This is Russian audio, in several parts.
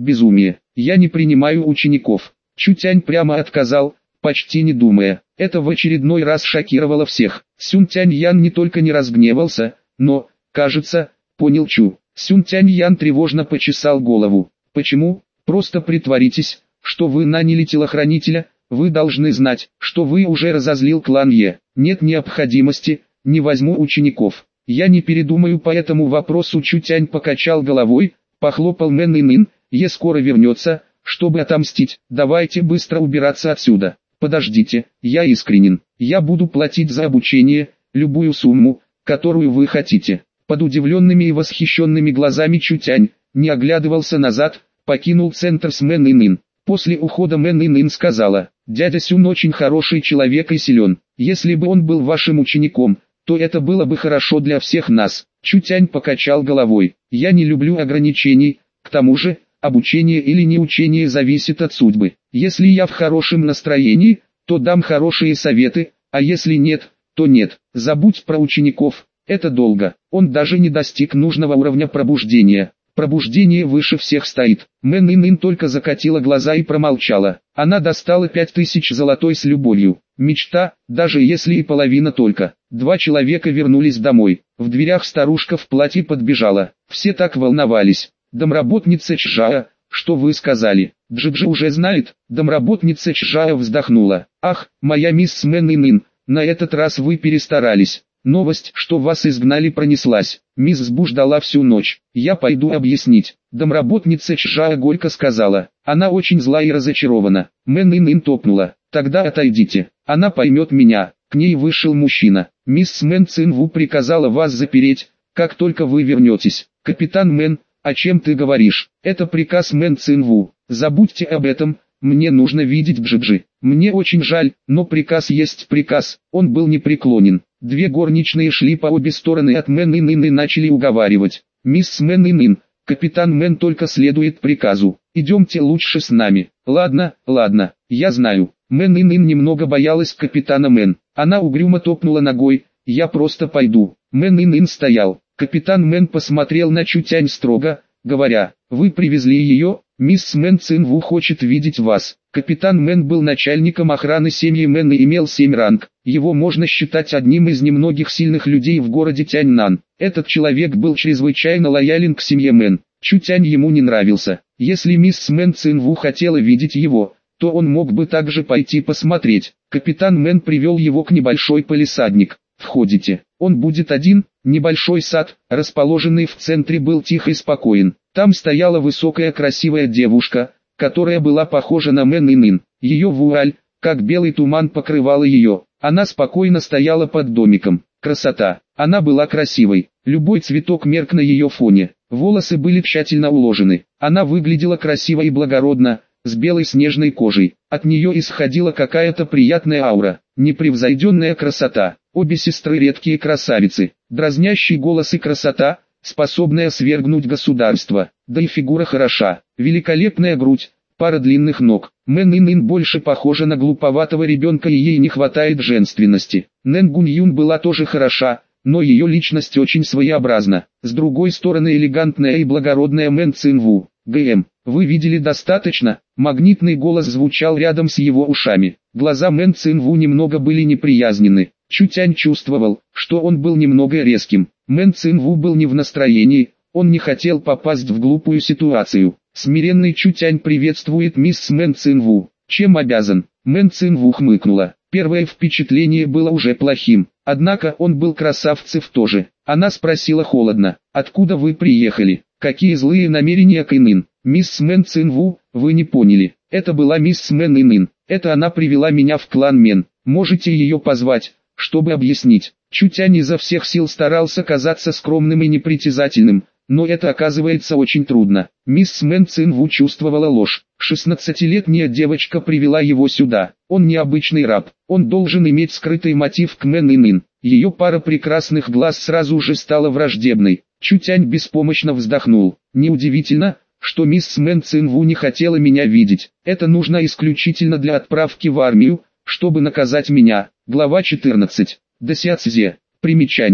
безумие. Я не принимаю учеников. Чутянь прямо отказал, почти не думая. Это в очередной раз шокировало всех. Сюнтянь Ян не только не разгневался, но, кажется, понял Чу. Сюнтянь Ян тревожно почесал голову. Почему? Просто притворитесь, что вы наняли телохранителя. Вы должны знать, что вы уже разозлил клан Е. Нет необходимости, не возьму учеников. Я не передумаю по этому вопросу. Чутянь покачал головой, похлопал Мэн Инин. Е скоро вернется, чтобы отомстить. Давайте быстро убираться отсюда. Подождите, я искренен. Я буду платить за обучение, любую сумму, которую вы хотите. Под удивленными и восхищенными глазами Чутянь не оглядывался назад, покинул центр с Мэн Инин. После ухода Мэн Инин сказала: «Дядя Сюн очень хороший человек и силен. Если бы он был вашим учеником, то это было бы хорошо для всех нас». Чутянь покачал головой. «Я не люблю ограничений, к тому же, обучение или неучение зависит от судьбы. Если я в хорошем настроении, то дам хорошие советы, а если нет, то нет. Забудь про учеников, это долго». Он даже не достиг нужного уровня пробуждения. Пробуждение выше всех стоит. Мэн Инин только закатила глаза и промолчала. Она достала 5000 золотой с любовью. Мечта, даже если и половина только. 2 человека вернулись домой. В дверях старушка в платье подбежала. Все так волновались. «Домработница Чжая, что вы сказали?» «Джиджи уже знает». Домработница Чжая вздохнула. «Ах, моя мисс Мэн Инин, на этот раз вы перестарались. Новость, что вас изгнали, пронеслась. Мисс Сбу ждала всю ночь. Я пойду объяснить». Домработница Чжая горько сказала. Она очень зла и разочарована. Мэн Инин топнула. «Тогда отойдите. Она поймет меня». К ней вышел мужчина. «Мисс Мэн Цинву приказала вас запереть, как только вы вернетесь». «Капитан Мэн, о чем ты говоришь? Это приказ Мэн Цинву. Забудьте об этом. Мне нужно видеть Джиджи. Мне очень жаль, но приказ есть приказ». Он был непреклонен. 2 горничные шли по обе стороны от Мэн Инин и начали уговаривать. «Мисс Мэн Инин, капитан Мэн только следует приказу. Идемте лучше с нами». «Ладно, ладно, я знаю». Мэн Инин немного боялась капитана Мэн. Она угрюмо топнула ногой. «Я просто пойду». Мэн Инин стоял. Капитан Мэн посмотрел на Чутянь строго, говоря: «Вы привезли ее, мисс Мэн Цинву хочет видеть вас». Капитан Мэн был начальником охраны семьи Мэн и имел 7 ранг. Его можно считать одним из немногих сильных людей в городе Тяньнан. Этот человек был чрезвычайно лоялен к семье Мэн. Чутянь ему не нравился. Если мисс Мэн Цинву хотела видеть его, то он мог бы также пойти посмотреть. Капитан Мэн привел его к небольшой палисадник. «Входите». Он будет один. Небольшой сад, расположенный в центре, был тих и спокоен. Там стояла высокая красивая девушка, которая была похожа на Мэн Инин. Ее вуаль, как белый туман, покрывала ее. Она спокойно стояла под домиком. Красота. Она была красивой. Любой цветок мерк на ее фоне. Волосы были тщательно уложены. Она выглядела красиво и благородно, с белой снежной кожей. От нее исходила какая-то приятная аура. Непревзойденная красота. Обе сестры редкие красавицы. Дразнящий голос и красота, способная свергнуть государство. Да и фигура хороша. Великолепная грудь, пара длинных ног. Мэн Инин больше похожа на глуповатого ребенка, и ей не хватает женственности. Нэн Гуньюн была тоже хороша, но ее личность очень своеобразна. С другой стороны, элегантная и благородная Мэн Цинву. «ГМ, вы видели достаточно?» Магнитный голос звучал рядом с его ушами. Глаза Мэн Цинву немного были неприязненны. Чутянь чувствовал, что он был немного резким. Мэн Цинву был не в настроении, он не хотел попасть в глупую ситуацию. Смиренный Чутянь приветствует мисс Мэн Цинву. «Чем обязан?» Мэн Цинву хмыкнула. Первое впечатление было уже плохим, однако он был красавцев тоже. Она спросила холодно: «Откуда вы приехали? Какие злые намерения к Инин?» «Мисс Мэн Цинву, вы не поняли. Это была мисс Мэн Инин. Это она привела меня в клан Мен. Можете ее позвать, чтобы объяснить». Чутянь изо всех сил старался казаться скромным и непритязательным, но это оказывается очень трудно. Мисс Мэн Цинву чувствовала ложь. 16-летняя девочка привела его сюда. Он не обычный раб. Он должен иметь скрытый мотив к Мэн Инин. Ее пара прекрасных глаз сразу же стала враждебной. Чутянь беспомощно вздохнул. Неудивительно, что мисс Мэн Цинву не хотела меня видеть. Это нужно исключительно для отправки в армию, чтобы наказать меня. Глава 14. Дасяцзе. Примечание.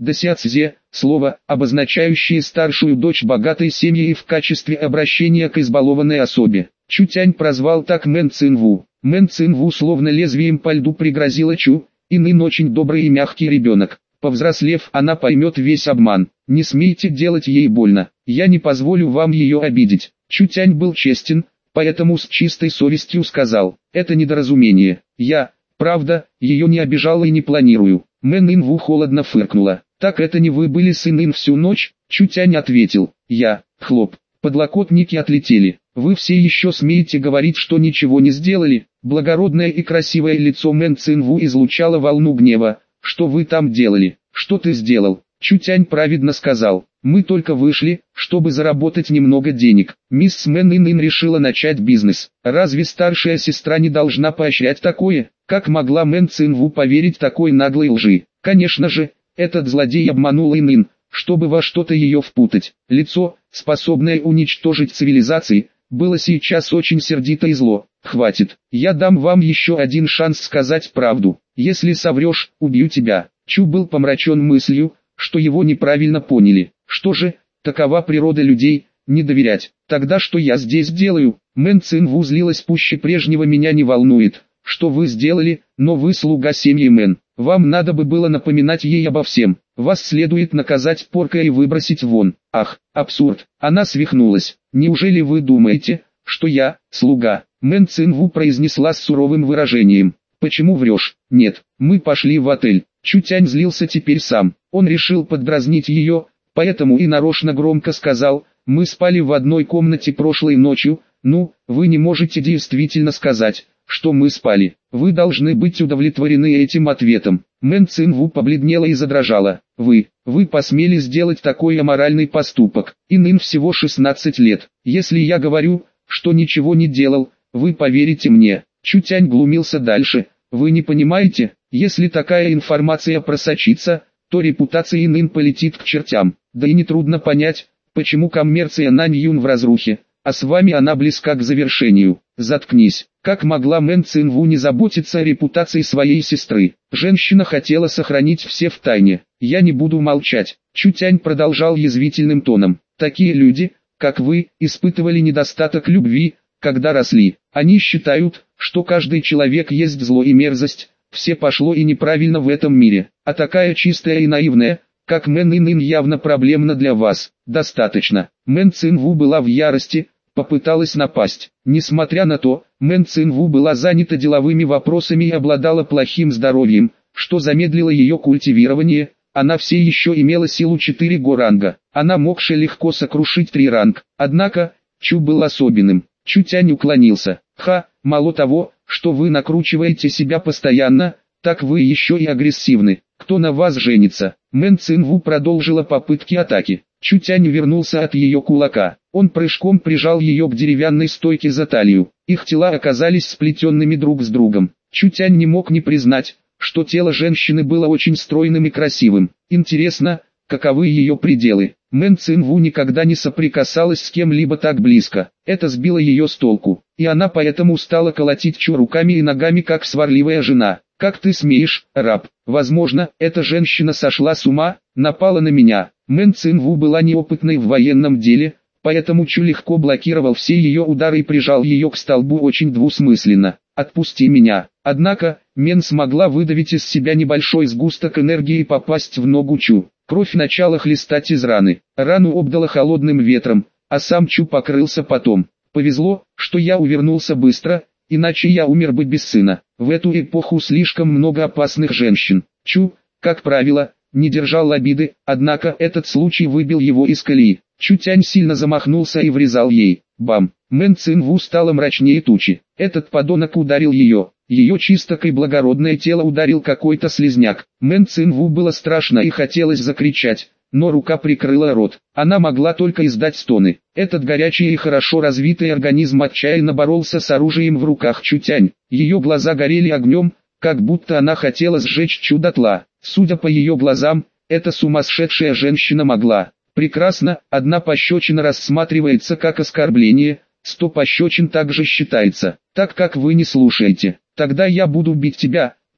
Досяцзе – слово, обозначающее старшую дочь богатой семьи и в качестве обращения к избалованной особе. Чутянь прозвал так Мэн Цинву. Мэн Цинву словно лезвием по льду пригрозила Чу, Инын очень добрый и мягкий ребенок. Повзрослев, она поймет весь обман. Не смейте делать ей больно, я не позволю вам ее обидеть. Чутянь был честен, поэтому с чистой совестью сказал, это недоразумение. Я, правда, ее не обижал и не планирую. Мэн Инву холодно фыркнула. Так это не вы были с Инын всю ночь? Чутянь ответил, я, хлоп. Подлокотники отлетели. Вы все еще смеете говорить, что ничего не сделали? Благородное и красивое лицо Мэн Цинву излучало волну гнева. Что вы там делали? Что ты сделал? Чутянь праведно сказал. Мы только вышли, чтобы заработать немного денег. Мисс Мэн Инын решила начать бизнес. Разве старшая сестра не должна поощрять такое? Как могла Мэн Цинву поверить такой наглой лжи? Конечно же, этот злодей обманул Инын, чтобы во что-то ее впутать. Лицо, способное уничтожить цивилизации, было сейчас очень сердито и зло. Хватит, я дам вам еще один шанс сказать правду. Если соврешь, убью тебя. Чу был помрачен мыслью, что его неправильно поняли. Что же, такова природа людей, не доверять. Тогда что я здесь делаю? Мэн Цинву злилась пуще прежнего. Меня не волнует, что вы сделали, но вы слуга семьи Мэн. Вам надо бы было напоминать ей обо всем. Вас следует наказать поркой и выбросить вон. Ах, абсурд. Она свихнулась. Неужели вы думаете, что я, слуга? Мэн Цинву произнесла с суровым выражением. Почему врешь? Нет, мы пошли в отель. Чутянь злился теперь сам. Он решил поддразнить ее, поэтому и нарочно громко сказал, мы спали в одной комнате прошлой ночью. Ну, вы не можете действительно сказать, что мы спали. Вы должны быть удовлетворены этим ответом. Мэн Цинву побледнела и задрожала. Вы посмели сделать такой аморальный поступок. Инын всего 16 лет. Если я говорю, что ничего не делал, вы поверите мне. Чутянь глумился дальше. Вы не понимаете, если такая информация просочится, то репутация Инын полетит к чертям. Да и нетрудно понять, почему коммерция Нань Юн в разрухе, а с вами она близка к завершению. Заткнись. Как могла Мэн Цинву не заботиться о репутации своей сестры? Женщина хотела сохранить все в тайне. Я не буду молчать. Чутянь продолжал язвительным тоном. Такие люди, как вы, испытывали недостаток любви, когда росли. Они считают, что каждый человек есть зло и мерзость. Все пошло и неправильно в этом мире. А такая чистая и наивная, как Мэн Инын, явно проблемна для вас. Достаточно. Мэн Цинву была в ярости, попыталась напасть. Несмотря на то, Мэн Цинву была занята деловыми вопросами и обладала плохим здоровьем, что замедлило ее культивирование. Она все еще имела силу 4 ранга. Она могла легко сокрушить 3 ранг. Однако, Чу был особенным. Чутянь уклонился. Мало того, что вы накручиваете себя постоянно, так вы еще и агрессивны. Кто на вас женится? Мэн Цинву продолжила попытки атаки. Чутянь вернулся от ее кулака. Он прыжком прижал ее к деревянной стойке за талию. Их тела оказались сплетенными друг с другом. Чутянь не мог не признать, что тело женщины было очень стройным и красивым. Интересно, каковы ее пределы? Мэн Цинву никогда не соприкасалась с кем-либо так близко. Это сбило ее с толку, и она поэтому стала колотить Чу руками и ногами, как сварливая жена. «Как ты смеешь, раб? Возможно, эта женщина сошла с ума, напала на меня». Мэн Цинву была неопытной в военном деле, поэтому Чу легко блокировал все ее удары и прижал ее к столбу очень двусмысленно. «Отпусти меня». Однако, Мэн смогла выдавить из себя небольшой сгусток энергии и попасть в ногу Чу. Кровь начала хлестать из раны. Рану обдало холодным ветром, а сам Чу покрылся потом. Повезло, что я увернулся быстро, иначе я умер бы без сына. В эту эпоху слишком много опасных женщин. Чу, как правило, не держал обиды, однако этот случай выбил его из колеи. Чутянь сильно замахнулся и врезал ей. Бам! Мэн Цинву стало мрачнее тучи. Этот подонок ударил ее. Ее чистое и благородное тело ударил какой-то слизняк. Мэн Цинву было страшно и хотелось закричать, но рука прикрыла рот. Она могла только издать стоны. Этот горячий и хорошо развитый организм отчаянно боролся с оружием в руках Чутянь. Ее глаза горели огнем, как будто она хотела сжечь Чу дотла. Судя по ее глазам, эта сумасшедшая женщина могла. Прекрасно, одна пощечина рассматривается как оскорбление, 100 пощечин также считается. Так как вы не слушаете, тогда я буду бить тебя,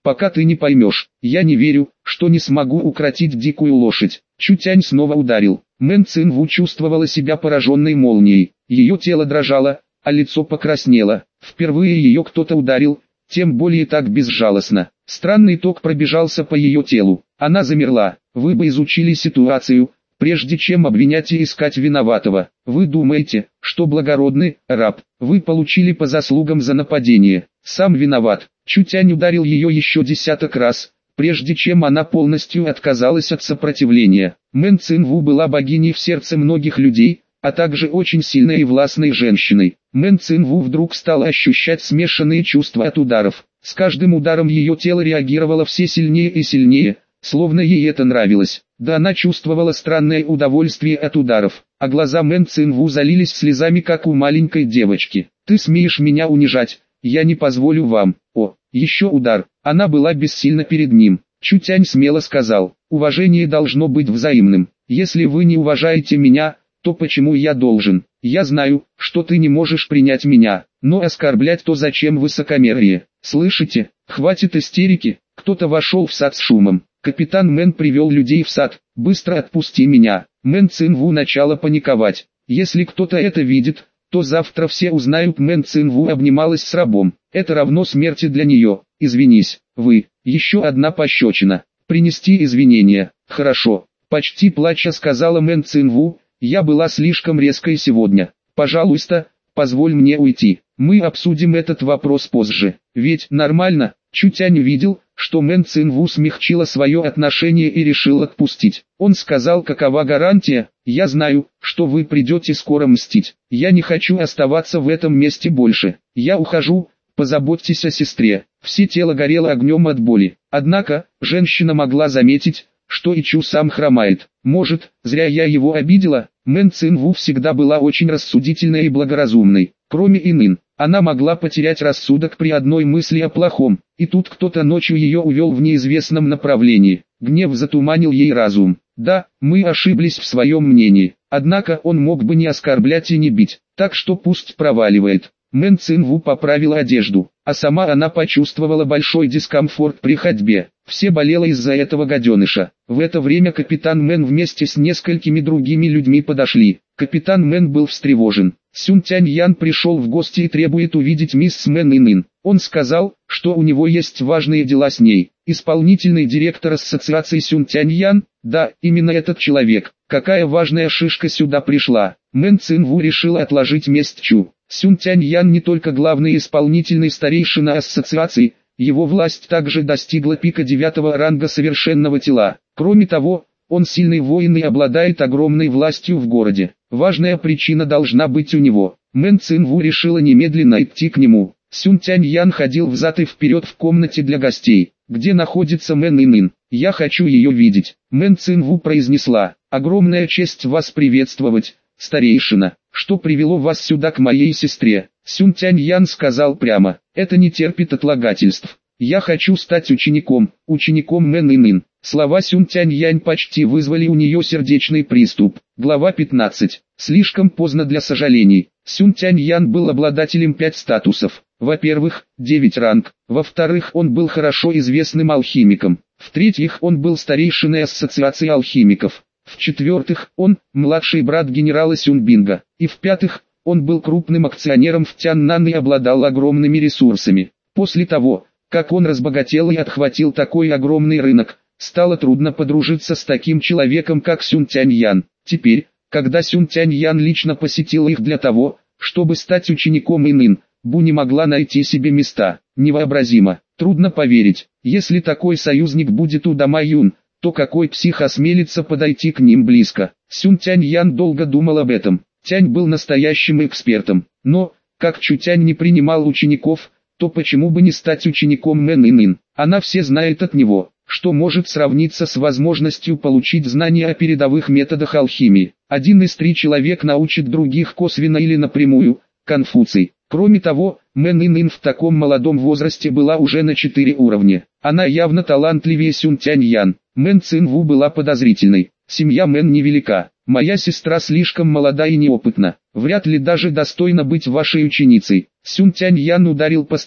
пока ты не поймешь. Я не верю, что не смогу укротить дикую лошадь. Чутянь снова ударил. Мэн Цинву чувствовала себя пораженной молнией. Ее тело дрожало, а лицо покраснело. Впервые ее кто-то ударил, тем более так безжалостно. Странный ток пробежался по ее телу. Она замерла. Вы бы изучили ситуацию, прежде чем обвинять и искать виноватого. Вы думаете, что благородный раб, вы получили по заслугам за нападение. Сам виноват. Чутянь ударил ее еще десяток раз, прежде чем она полностью отказалась от сопротивления. Мэн Цинву была богиней в сердце многих людей, а также очень сильной и властной женщиной. Мэн Цинву вдруг стала ощущать смешанные чувства от ударов. С каждым ударом ее тело реагировало все сильнее и сильнее, словно ей это нравилось. Да, она чувствовала странное удовольствие от ударов, а глаза Мэн Цинву залились слезами, как у маленькой девочки. «Ты смеешь меня унижать, я не позволю вам». О, еще удар. Она была бессильна перед ним. Чутянь смело сказал: «Уважение должно быть взаимным. Если вы не уважаете меня, то почему я должен? Я знаю, что ты не можешь принять меня, но оскорблять то зачем высокомерие? Слышите? Хватит истерики». Кто-то вошел в сад с шумом. Капитан Мэн привел людей в сад. «Быстро отпусти меня». Мэн Цинву начала паниковать. Если кто-то это видит, то завтра все узнают. Мэн Цинву обнималась с рабом. Это равно смерти для нее. «Извинись, вы». Еще одна пощечина. «Принести извинения». «Хорошо». Почти плача сказала Мэн Цинву: «Я была слишком резкой сегодня. Пожалуйста, позволь мне уйти. Мы обсудим этот вопрос позже. Ведь нормально». Чутянь видел, что Мэн Цинву смягчила свое отношение и решил отпустить. Он сказал: «Какова гарантия? Я знаю, что вы придете скоро мстить. Я не хочу оставаться в этом месте больше. Я ухожу, позаботьтесь о сестре». Все тело горело огнем от боли. Однако, женщина могла заметить, что Ичу сам хромает. Может, зря я его обидела? Мэн Цинву всегда была очень рассудительной и благоразумной. Кроме Инын, она могла потерять рассудок при одной мысли о плохом. И тут кто-то ночью ее увел в неизвестном направлении. Гнев затуманил ей разум. Да, мы ошиблись в своем мнении. Однако он мог бы не оскорблять и не бить. Так что пусть проваливает. Мэн Цинву поправила одежду, а сама она почувствовала большой дискомфорт при ходьбе. Все болело из-за этого гаденыша. В это время капитан Мэн вместе с несколькими другими людьми подошли. Капитан Мэн был встревожен. Сюн Тянь Ян пришел в гости и требует увидеть мисс Мэн Инын. Он сказал, что у него есть важные дела с ней. Исполнительный директор ассоциации Сюн Тянь Ян? Да, именно этот человек. Какая важная шишка сюда пришла. Мэн Цинву решила отложить месть Чу. Сюн Тянь Ян не только главный исполнительный старейшина ассоциации, его власть также достигла пика 9-го ранга совершенного тела. Кроме того, он сильный воин и обладает огромной властью в городе. Важная причина должна быть у него. Мэн Цинву решила немедленно идти к нему. Сюн Тянь Ян ходил взад и вперед в комнате для гостей, где находится Мэн Инын. «Я хочу ее видеть». Мэн Цинву произнесла: «Огромная честь вас приветствовать, старейшина. Что привело вас сюда к моей сестре?» Сюн Тянь Ян сказал прямо: «Это не терпит отлагательств. Я хочу стать учеником Мэн Инын». Слова Сюн Тянь Янь почти вызвали у нее сердечный приступ. Глава 15. Слишком поздно для сожалений. Сюн Тянь Ян был обладателем 5 статусов. Во-первых, 9 ранг. Во-вторых, он был хорошо известным алхимиком. В-третьих, он был старейшиной ассоциации алхимиков. В-четвертых, он – младший брат генерала Сюнбинга. И в-пятых, он был крупным акционером в Тяннан и обладал огромными ресурсами. После того, как он разбогател и отхватил такой огромный рынок, стало трудно подружиться с таким человеком, как Сюн Тянь Ян. Теперь, когда Сюн Тянь Ян лично посетил их для того, чтобы стать учеником Инын, Бу не могла найти себе места. Невообразимо. Трудно поверить. Если такой союзник будет у Дама Юн, то какой псих осмелится подойти к ним близко? Сюн Тянь Ян долго думал об этом. Тянь был настоящим экспертом. Но, как Чу Тянь не принимал учеников, то почему бы не стать учеником Мэн Инын? Она все знает от него, что может сравниться с возможностью получить знания о передовых методах алхимии. Один из 3 человек научит других косвенно или напрямую. Конфуций. Кроме того, Мэн Инын в таком молодом возрасте была уже на 4 уровня. Она явно талантливее Сюн Тянь Ян. Мэн Цинву была подозрительной. Семья Мэн невелика. Моя сестра слишком молода и неопытна. Вряд ли даже достойна быть вашей ученицей. Сюн Тянь Ян ударил по столу.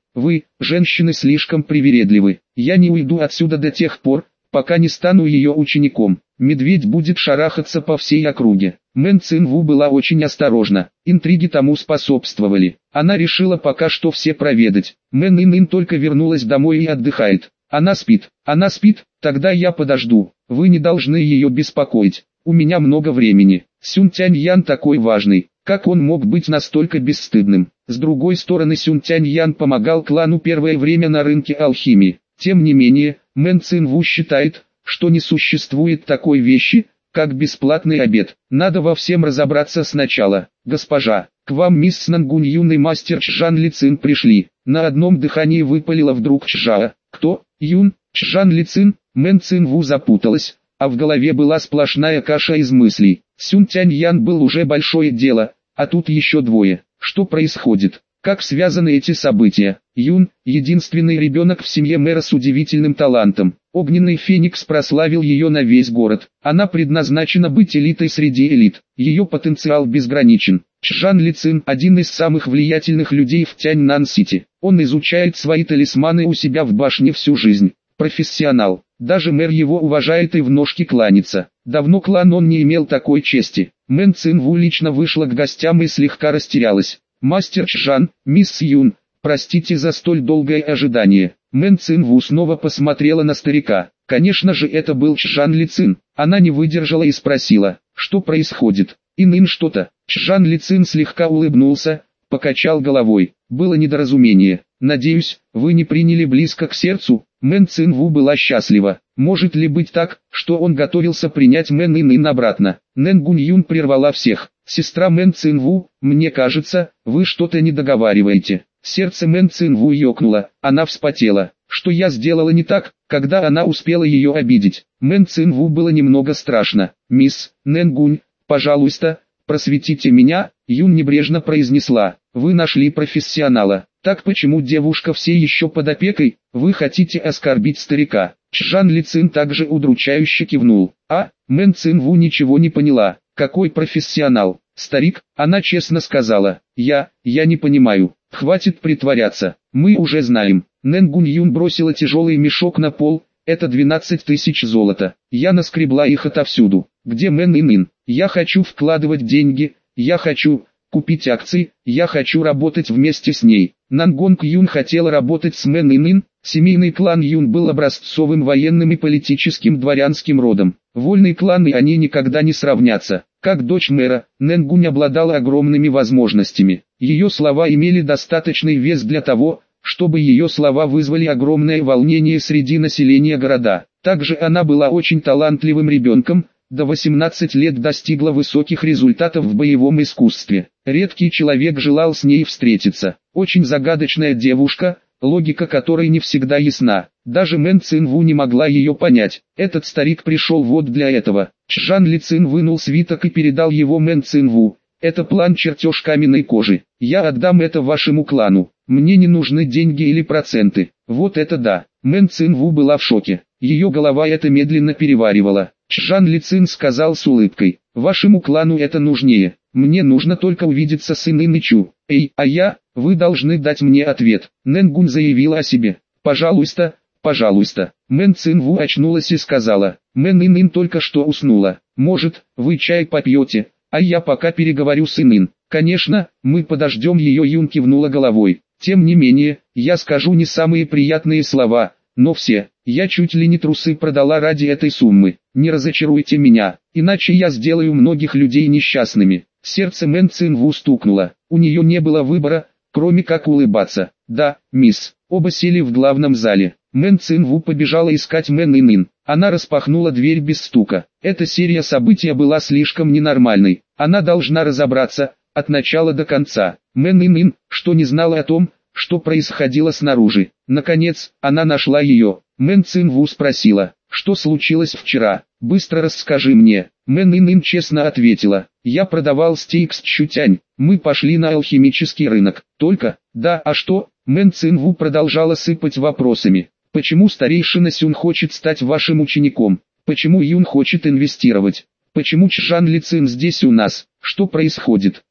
Вы, женщины, слишком привередливы. Я не уйду отсюда до тех пор, пока не стану ее учеником. Медведь будет шарахаться по всей округе. Мэн Цинву была очень осторожна. Интриги тому способствовали. Она решила пока что все проведать. Мэн Ин только вернулась домой и отдыхает. Она спит, тогда я подожду. Вы не должны ее беспокоить. У меня много времени. Сюн Тянь Ян такой важный. Как он мог быть настолько бесстыдным? С другой стороны, Сюн Тянь Ян помогал клану первое время на рынке алхимии. Тем не менее, Мэн Цинву считает, что не существует такой вещи, как бесплатный обед. Надо во всем разобраться сначала. Госпожа, к вам мисс Нангунь Юн и мастер Чжан Ли Цин пришли. На одном дыхании выпалила вдруг Чжао. Кто? Юн? Чжан Ли Цин? Мэн Цинву запуталась, а в голове была сплошная каша из мыслей. Сюн Тянь Ян был уже большое дело, а тут еще двое. Что происходит? Как связаны эти события? Юн, единственный ребенок в семье мэра с удивительным талантом. Огненный феникс прославил ее на весь город. Она предназначена быть элитой среди элит. Ее потенциал безграничен. Чжан Ли Цин – один из самых влиятельных людей в Тяньнан-Сити. Он изучает свои талисманы у себя в башне всю жизнь. Профессионал. Даже мэр его уважает и в ножки кланяется. Давно клан он не имел такой чести. Мэн Цинву лично вышла к гостям и слегка растерялась. «Мастер Чжан, мисс Юн, простите за столь долгое ожидание». Мэн Цинву снова посмотрела на старика. Конечно же, это был Чжан Ли Цин. Она не выдержала и спросила, что происходит. Ин что-то. Чжан Ли Цин слегка улыбнулся, покачал головой. Было недоразумение. Надеюсь, вы не приняли близко к сердцу. Мэн Цинву была счастлива. Может ли быть так, что он готовился принять Мэн Ин обратно? Нэн Гунь Юн прервала всех. Сестра Мэн Цинву, мне кажется, вы что-то не договариваете. Сердце Мэн Цинву ёкнуло, она вспотела. Что я сделала не так, когда она успела ее обидеть? Мэн Цинву было немного страшно. Мисс Нэн Гунь, пожалуйста, просветите меня, Юн небрежно произнесла. Вы нашли профессионала. Так почему девушка все еще под опекой? Вы хотите оскорбить старика? Чжан Ли Цин также удручающе кивнул. Мэн Цинву ничего не поняла. Какой профессионал? Старик, она честно сказала. Я не понимаю. Хватит притворяться. Мы уже знаем. Нэн Гунь Юн бросила тяжелый мешок на пол. Это 12 тысяч золота. Я наскребла их отовсюду. Где Мэн Ин? Я хочу вкладывать деньги. Я хочу купить акции. Я хочу работать вместе с ней. Нангонг Юн хотела работать с Мэн Ин. Семейный клан Юн был образцовым военным и политическим дворянским родом. Вольный клан и они никогда не сравнятся. Как дочь мэра, Нэн Гунь обладала огромными возможностями. Ее слова имели достаточный вес для того, чтобы ее слова вызвали огромное волнение среди населения города. Также она была очень талантливым ребенком, до 18 лет достигла высоких результатов в боевом искусстве. Редкий человек желал с ней встретиться. Очень загадочная девушка, логика которой не всегда ясна. Даже Мэн Цинву не могла ее понять. Этот старик пришел вот для этого. Чжан Ли Цин вынул свиток и передал его Мэн Цинву. Это план-чертеж каменной кожи. Я отдам это вашему клану. Мне не нужны деньги или проценты. Вот это да. Мэн Цинву была в шоке. Ее голова это медленно переваривала. Чжан Ли Цин сказал с улыбкой. Вашему клану это нужнее. Мне нужно только увидеться с Ин Чу. Вы должны дать мне ответ. Нэн Гунь заявила о себе. Пожалуйста, пожалуйста. Мэн Цинву очнулась и сказала. Мэн Ин только что уснула. Может, вы чай попьете, а я пока переговорю с Ин. Конечно, мы подождем ее. Юн кивнула головой. Тем не менее, я скажу не самые приятные слова, но все. Я чуть ли не трусы продала ради этой суммы. Не разочаруйте меня, иначе я сделаю многих людей несчастными. Сердце Мэн Цинву стукнуло. У нее не было выбора, кроме как улыбаться. Да, мисс. Оба сели в главном зале. Мэн Цинву побежала искать Мэн Ин. Она распахнула дверь без стука. Эта серия событий была слишком ненормальной. Она должна разобраться, от начала до конца. Мэн Ин, что не знала о том, что происходило снаружи. Наконец, она нашла ее. Мэн Цинву спросила, что случилось вчера. Быстро расскажи мне. Мэн Ин честно ответила. Я продавал стейк с Чутянь. Мы пошли на алхимический рынок. Только, да, а что? Мэн Цинву продолжала сыпать вопросами. Почему старейшина Сюн хочет стать вашим учеником? Почему Юн хочет инвестировать? Почему Чжан Ли Цин здесь у нас? Что происходит?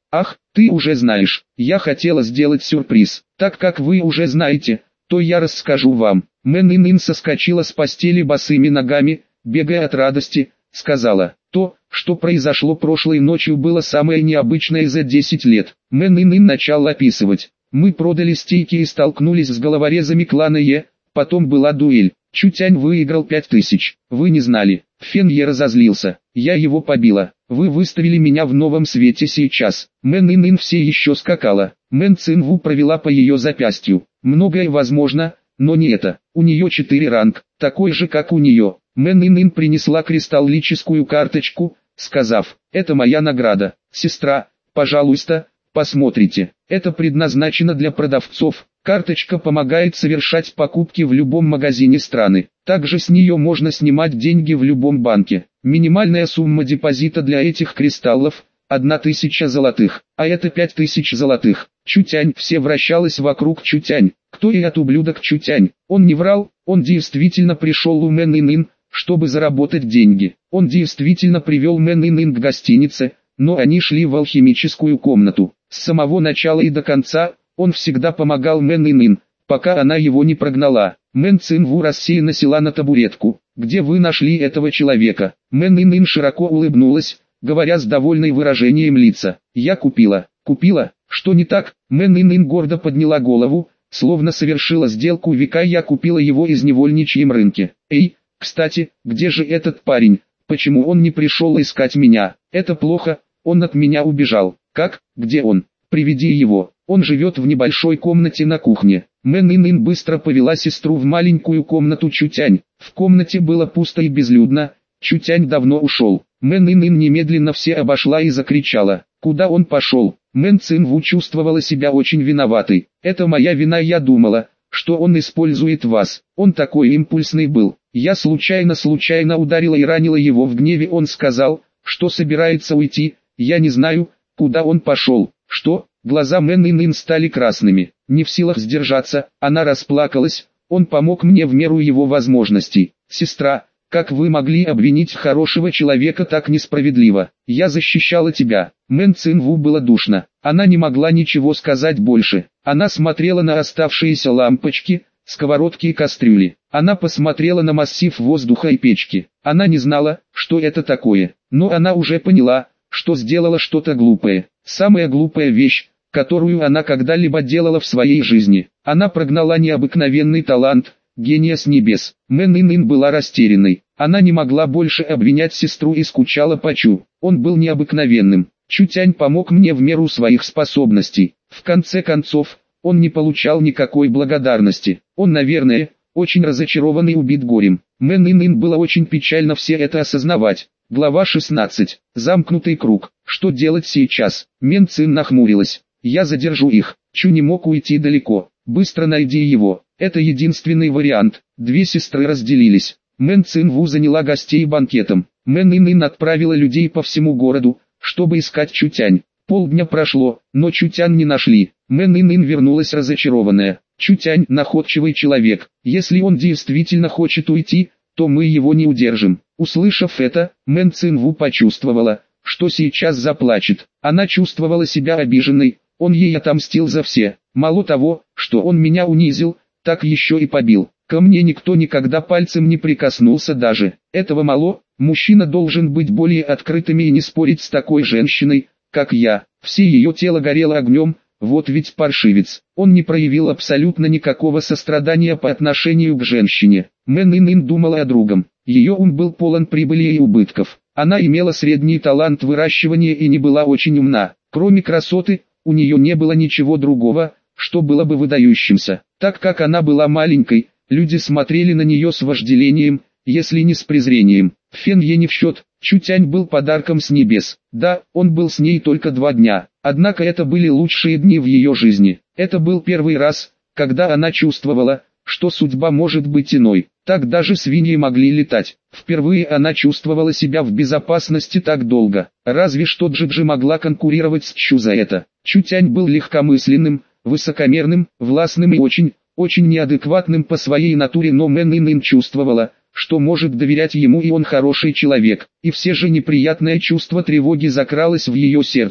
Ах, ты уже знаешь, я хотела сделать сюрприз. Так как вы уже знаете, то я расскажу вам. Мэн Ин соскочила с постели босыми ногами, бегая от радости, сказала: то, что произошло прошлой ночью, было самое необычное за 10 лет. Мэн Ин начал описывать. Мы продали стейки и столкнулись с головорезами клана Е, потом была дуэль. Чутянь выиграл 5000. Вы не знали. Фен Е разозлился. Я его побила. Вы выставили меня в новом свете сейчас. Мэн Ин все еще скакала. Мэн Цинву провела по ее запястью. Многое возможно, но не это. У нее 4 ранг, такой же как у нее. Мэн Ин принесла кристаллическую карточку, сказав: это моя награда. Сестра, пожалуйста, посмотрите. Это предназначено для продавцов. Карточка помогает совершать покупки в любом магазине страны. Также с нее можно снимать деньги в любом банке. Минимальная сумма депозита для этих кристаллов – 1000 золотых, а это 5000 золотых. Чутянь все вращалась вокруг Чутянь. Кто этот ублюдок Чутянь? Он не врал, он действительно пришел у Мэн Ин, чтобы заработать деньги. Он действительно привел Мэн Ин к гостинице, но они шли в алхимическую комнату. С самого начала и до конца он всегда помогал Мэн Ин, пока она его не прогнала. Мэн Цинву рассеянно села на табуретку. «Где вы нашли этого человека?» Мэн Ин широко улыбнулась, говоря с довольным выражением лица. «Я купила». «Купила? Что не так?» Мэн Ин гордо подняла голову, словно совершила сделку века. «Я купила его из невольничьем рынке». «Эй, кстати, где же этот парень? Почему он не пришел искать меня?» «Это плохо, он от меня убежал». «Как? Где он? Приведи его. Он живет в небольшой комнате на кухне». Мэн Ин быстро повела сестру в маленькую комнату Чутянь. В комнате было пусто и безлюдно. Чутянь давно ушел. Мэн Ин немедленно все обошла и закричала: «Куда он пошел?» Мэн Цинву чувствовала себя очень виноватой. «Это моя вина, я думала, что он использует вас. Он такой импульсный был. Я случайно ударила и ранила его в гневе. Он сказал, что собирается уйти. Я не знаю, куда он пошел». «Что?» Глаза Мэн Ин стали красными. Не в силах сдержаться, она расплакалась. «Он помог мне в меру его возможностей. Сестра, как вы могли обвинить хорошего человека так несправедливо? Я защищала тебя». Мэн Цинву было душно. Она не могла ничего сказать больше. Она смотрела на оставшиеся лампочки, сковородки и кастрюли. Она посмотрела на массив воздуха и печки. Она не знала, что это такое. Но она уже поняла, что сделала что-то глупое. Самая глупая вещь, которую она когда-либо делала в своей жизни. Она прогнала необыкновенный талант, гения с небес. Мэн Ин была растерянной. Она не могла больше обвинять сестру и скучала по Чу. Он был необыкновенным. Чутянь помог мне в меру своих способностей. В конце концов, он не получал никакой благодарности. Он, наверное, очень разочарован и убит горем. Мэн Ин было очень печально все это осознавать. Глава 16. Замкнутый круг. Что делать сейчас? Мэн Цин нахмурилась. Я задержу их. Чу не мог уйти далеко. Быстро найди его. Это единственный вариант. Две сестры разделились. Мэн Цинву заняла гостей банкетом. Мэн Ин отправила людей по всему городу, чтобы искать Чутянь. Полдня прошло, но Чутянь не нашли. Мэн Ин вернулась разочарованная. Чутянь – находчивый человек. Если он действительно хочет уйти, то мы его не удержим. Услышав это, Мэн Цинву почувствовала, что сейчас заплачет. Она чувствовала себя обиженной. Он ей отомстил за все. Мало того, что он меня унизил, так еще и побил. Ко мне никто никогда пальцем не прикоснулся даже. Этого мало, мужчина должен быть более открытым и не спорить с такой женщиной, как я. Все ее тело горело огнем, вот ведь паршивец. Он не проявил абсолютно никакого сострадания по отношению к женщине. Мэн Ин думала о другом. Ее ум был полон прибыли и убытков. Она имела средний талант выращивания и не была очень умна. Кроме красоты, у нее не было ничего другого, что было бы выдающимся. Так как она была маленькой, люди смотрели на нее с вожделением, если не с презрением. Фен Е не в счет, Чутянь был подарком с небес. Да, он был с ней только 2 дня, однако это были лучшие дни в ее жизни. Это был первый раз, когда она чувствовала, что судьба может быть иной. Так даже свиньи могли летать. Впервые она чувствовала себя в безопасности так долго. Разве что Джиджи могла конкурировать с Чу за это. Чутянь был легкомысленным, высокомерным, властным и очень неадекватным по своей натуре, но Мэн Ин чувствовала, что может доверять ему и он хороший человек. И все же неприятное чувство тревоги закралось в ее сердце.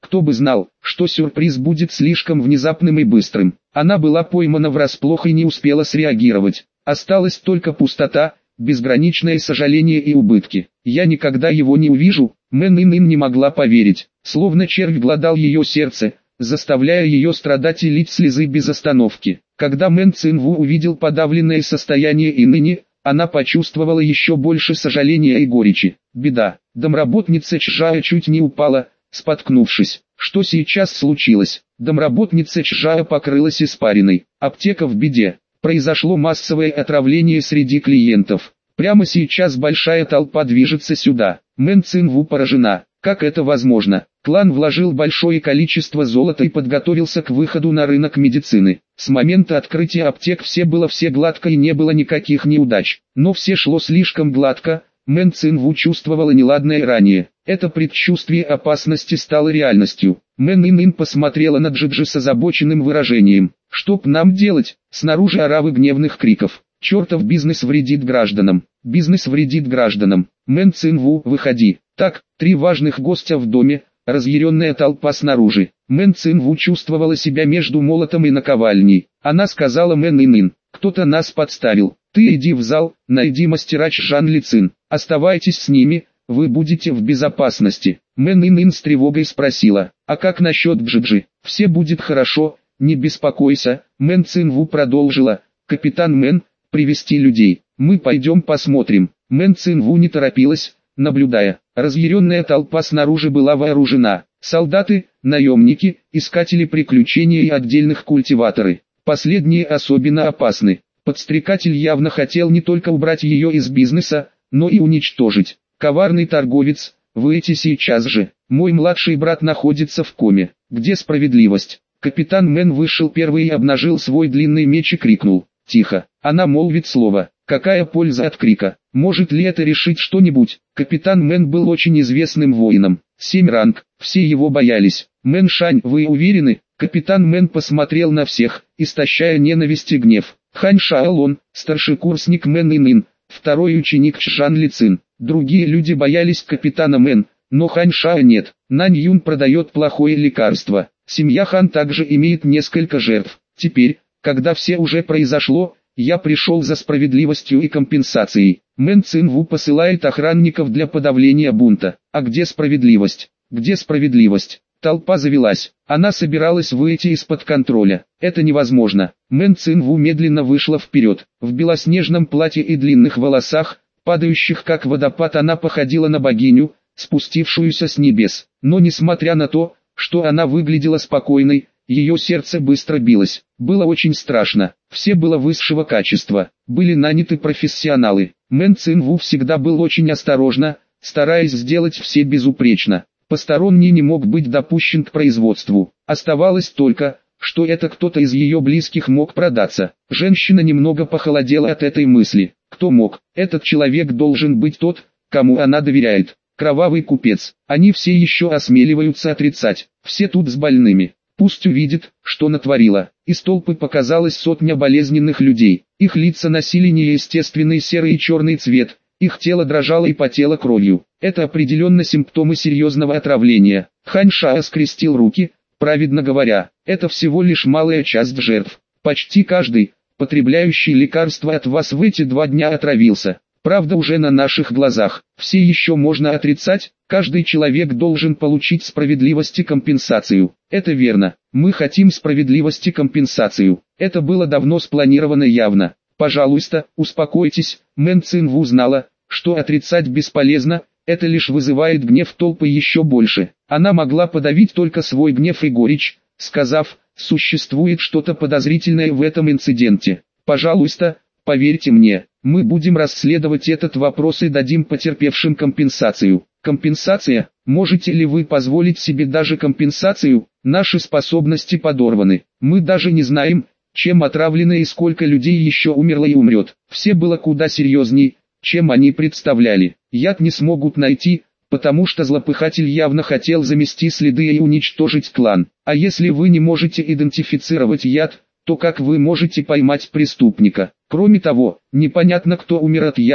Кто бы знал, что сюрприз будет слишком внезапным и быстрым. Она была поймана врасплох и не успела среагировать. Осталась только пустота, безграничное сожаление и убытки. Я никогда его не увижу. Мэн Ин не могла поверить. Словно червь глодал ее сердце, заставляя ее страдать и лить слезы без остановки. Когда Мэн Цинву увидел подавленное состояние Иныни, она почувствовала еще больше сожаления и горечи. Беда. Домработница Чжая чуть не упала, споткнувшись. Что сейчас случилось? Домработница Чжая покрылась испариной. Аптека в беде. Произошло массовое отравление среди клиентов. Прямо сейчас большая толпа движется сюда. Мэн Цинву поражена. Как это возможно? Клан вложил большое количество золота и подготовился к выходу на рынок медицины. С момента открытия аптек все гладко и не было никаких неудач. Но все шло слишком гладко. Мэн Цинву чувствовала неладное ранее. Это предчувствие опасности стало реальностью. Мэн Ин посмотрела на Джиджи с озабоченным выражением. «Что нам делать?» Снаружи оравы гневных криков. «Чертов бизнес вредит гражданам! Бизнес вредит гражданам! Мэн Цинву, выходи!» Так, 3 важных гостя в доме, разъяренная толпа снаружи. Мэн Цинву чувствовала себя между молотом и наковальней. Она сказала Мэн Ин: «Кто-то нас подставил. Ты иди в зал, найди мастера Чжан Ли Цин. Оставайтесь с ними, вы будете в безопасности». Мэн Ин с тревогой спросила: «А как насчет Джиджи? Все будет хорошо, не беспокойся». Мэн Цинву продолжила: «Капитан Мэн, привести людей. Мы пойдем посмотрим». Мэн Цинву не торопилась, наблюдая. Разъяренная толпа снаружи была вооружена. Солдаты, наемники, искатели приключений и отдельных культиваторы. Последние особенно опасны. Подстрекатель явно хотел не только убрать ее из бизнеса, но и уничтожить. Коварный торговец, выйти сейчас же. Мой младший брат находится в коме. Где справедливость? Капитан Мэн вышел первый и обнажил свой длинный меч и крикнул: «Тихо!» Она молвит слово. Какая польза от крика? Может ли это решить что-нибудь? Капитан Мэн был очень известным воином. 7 ранг, все его боялись. Мэн Шань, вы уверены? Капитан Мэн посмотрел на всех, истощая ненависть и гнев. Хань Шаолон, старшекурсник Мэн Ин, второй ученик Чжан Ли Цин. Другие люди боялись капитана Мэн, но Хань Шао нет. Нань Юн продает плохое лекарство. Семья Хан также имеет несколько жертв. Теперь, когда все уже произошло, я пришел за справедливостью и компенсацией. Мэн Цинву посылает охранников для подавления бунта. А где справедливость? Где справедливость? Толпа завелась. Она собиралась выйти из-под контроля. Это невозможно. Мэн Цинву медленно вышла вперед. В белоснежном платье и длинных волосах, падающих как водопад, она походила на богиню, спустившуюся с небес. Но несмотря на то, что она выглядела спокойной, ее сердце быстро билось. Было очень страшно. Все было высшего качества. Были наняты профессионалы. Мэн Цинву всегда был очень осторожна, стараясь сделать все безупречно. Посторонний не мог быть допущен к производству. Оставалось только, что это кто-то из ее близких мог продаться. Женщина немного похолодела от этой мысли. Кто мог? Этот человек должен быть тот, кому она доверяет. Кровавый купец. Они все еще осмеливаются отрицать. Все тут с больными. Пусть увидит, что натворила. Из толпы показалась сотня болезненных людей. Их лица носили неестественный серый и черный цвет. Их тело дрожало и потело кровью. Это определенно симптомы серьезного отравления. Хань Шао скрестил руки, праведно говоря, это всего лишь малая часть жертв. Почти каждый, потребляющий лекарства от вас в эти 2 дня отравился. Правда, уже на наших глазах. Все еще можно отрицать, каждый человек должен получить справедливость и компенсацию. Это верно. Мы хотим справедливость и компенсацию. Это было давно спланировано явно. Пожалуйста, успокойтесь. Мэн Цинву знала, что отрицать бесполезно, это лишь вызывает гнев толпы еще больше. Она могла подавить только свой гнев и горечь, сказав: «Существует что-то подозрительное в этом инциденте. Пожалуйста, поверьте мне, мы будем расследовать этот вопрос и дадим потерпевшим компенсацию». Компенсация? Можете ли вы позволить себе даже компенсацию? Наши способности подорваны. Мы даже не знаем, чем отравлено и сколько людей еще умерло и умрет. Все было куда серьезней, чем они представляли. Яд не смогут найти, потому что злопыхатель явно хотел замести следы и уничтожить клан. А если вы не можете идентифицировать яд, то как вы можете поймать преступника? Кроме того, непонятно, кто умер от яда,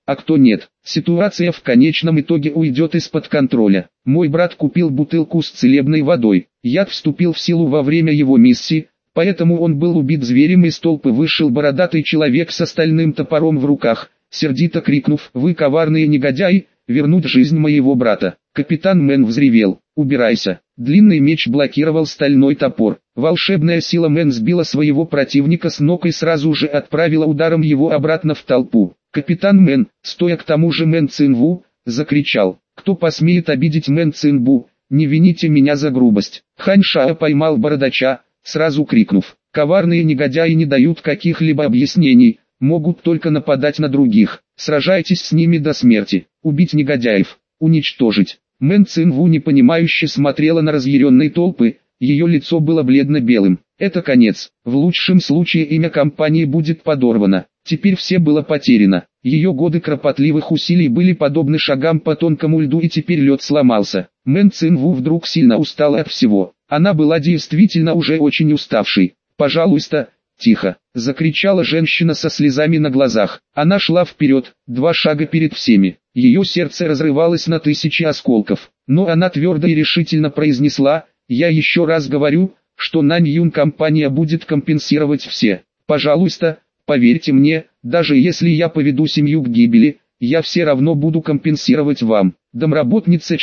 а кто нет. Ситуация в конечном итоге уйдет из-под контроля. Мой брат купил бутылку с целебной водой. Яд вступил в силу во время его миссии, поэтому он был убит зверем, из толпы вышел бородатый человек с стальным топором в руках, сердито крикнув: «Вы коварные негодяи, вернуть жизнь моего брата!» Капитан Мэн взревел: «Убирайся!» Длинный меч блокировал стальной топор. Волшебная сила Мэн сбила своего противника с ног и сразу же отправила ударом его обратно в толпу. Капитан Мэн, стоя к тому же Мэн Цинву, закричал: «Кто посмеет обидеть Мэн Цинбу, не вините меня за грубость!» Хань Шао поймал бородача, сразу крикнув: «Коварные негодяи не дают каких-либо объяснений, могут только нападать на других. Сражайтесь с ними до смерти, убить негодяев, уничтожить!» Мэн Цинву непонимающе смотрела на разъяренные толпы, ее лицо было бледно-белым. Это конец. В лучшем случае имя компании будет подорвано. Теперь все было потеряно. Ее годы кропотливых усилий были подобны шагам по тонкому льду, и теперь лед сломался. Мэн Цинву вдруг сильно устала от всего. Она была действительно уже очень уставшей. «Пожалуйста, тихо!» — закричала женщина со слезами на глазах. Она шла вперед, 2 шага перед всеми. Ее сердце разрывалось на тысячи осколков. Но она твердо и решительно произнесла: «Я еще раз говорю, что Нань Юн компания будет компенсировать все. Пожалуйста, поверьте мне, даже если я поведу семью к гибели, я все равно буду компенсировать вам». Домработница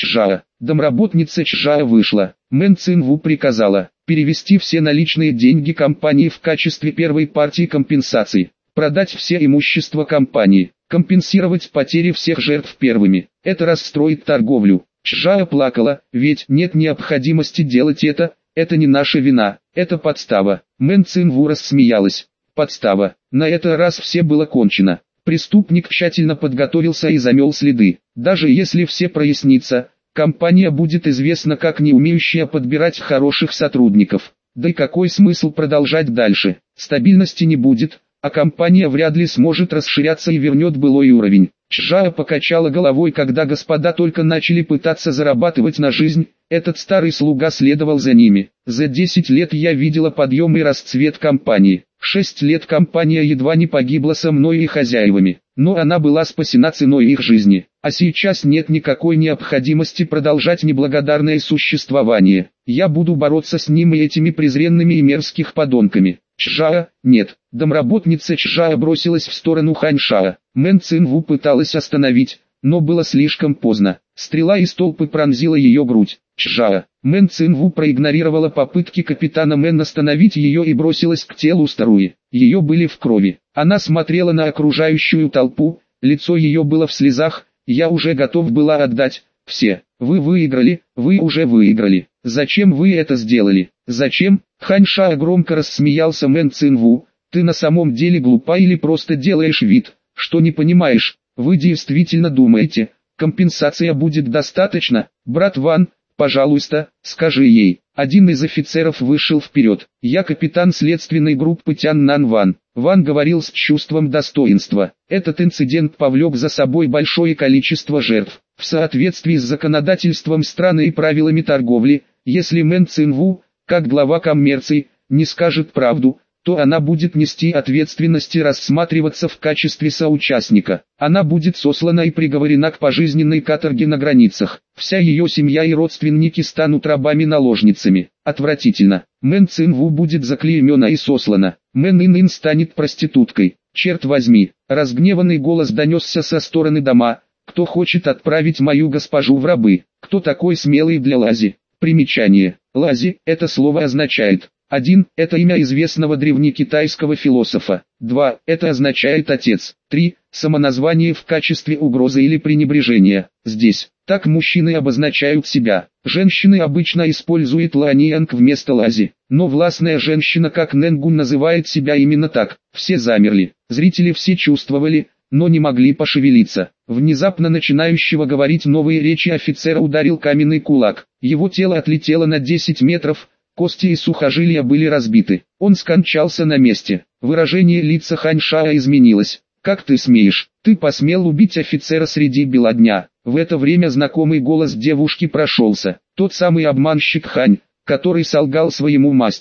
Чжао вышла. Мэн Цинву приказала перевести все наличные деньги компании в качестве первой партии компенсации, продать все имущество компании, компенсировать потери всех жертв первыми. Это расстроит торговлю. Чжао плакала: «Ведь нет необходимости делать это не наша вина, это подстава». Мэн Цинву рассмеялась: «Подстава, на этот раз все было кончено». Преступник тщательно подготовился и замел следы. Даже если все прояснится, компания будет известна как не умеющая подбирать хороших сотрудников. Да и какой смысл продолжать дальше? Стабильности не будет, а компания вряд ли сможет расширяться и вернет былой уровень. Чжао покачала головой, когда господа только начали пытаться зарабатывать на жизнь. Этот старый слуга следовал за ними. За 10 лет я видела подъем и расцвет компании. 6 лет компания едва не погибла со мной и хозяевами, но она была спасена ценой их жизни. А сейчас нет никакой необходимости продолжать неблагодарное существование. Я буду бороться с ним и этими презренными и мерзких подонками. Чжао, нет. Домработница Чжао бросилась в сторону Хань Шао. Мэн Цинву пыталась остановить, но было слишком поздно. Стрела из толпы пронзила ее грудь. Чжао. Мэн Цинву проигнорировала попытки капитана Мэн остановить ее и бросилась к телу Старуи. Ее были в крови. Она смотрела на окружающую толпу, лицо ее было в слезах. «Я уже готов была отдать все. Вы выиграли, вы уже выиграли. Зачем вы это сделали? Зачем?» Хань Шао громко рассмеялся. «Мэн Цинву, ты на самом деле глупа или просто делаешь вид, что не понимаешь? Вы действительно думаете, компенсация будет достаточно? Брат Ван, пожалуйста, скажи ей». Один из офицеров вышел вперед. «Я капитан следственной группы Тяннан Ван». Ван говорил с чувством достоинства. Этот инцидент повлек за собой большое количество жертв. В соответствии с законодательством страны и правилами торговли, если Мэн Цинву, как глава коммерции, не скажет правду, то она будет нести ответственность и рассматриваться в качестве соучастника. Она будет сослана и приговорена к пожизненной каторге на границах. Вся ее семья и родственники станут рабами-наложницами. Отвратительно. Мэн Цинву будет заклеймена и сослана. Мэн Ин станет проституткой. Черт возьми. Разгневанный голос донесся со стороны дома. «Кто хочет отправить мою госпожу в рабы? Кто такой смелый для Лази?» Примечание. Лази – это слово означает: 1. Это имя известного древнекитайского философа. 2. Это означает отец. 3. Самоназвание в качестве угрозы или пренебрежения. Здесь, так мужчины обозначают себя. Женщины обычно используют ланианг вместо лази. Но властная женщина как Нэнгун называет себя именно так. Все замерли. Зрители все чувствовали, но не могли пошевелиться. Внезапно начинающего говорить новые речи офицера ударил каменный кулак. Его тело отлетело на 10 метров. Кости и сухожилия были разбиты. Он скончался на месте. Выражение лица Хань Шао изменилось. «Как ты смеешь? Ты посмел убить офицера среди бела дня?» В это время знакомый голос девушки прошелся. Тот самый обманщик Хань, который солгал своему мастеру.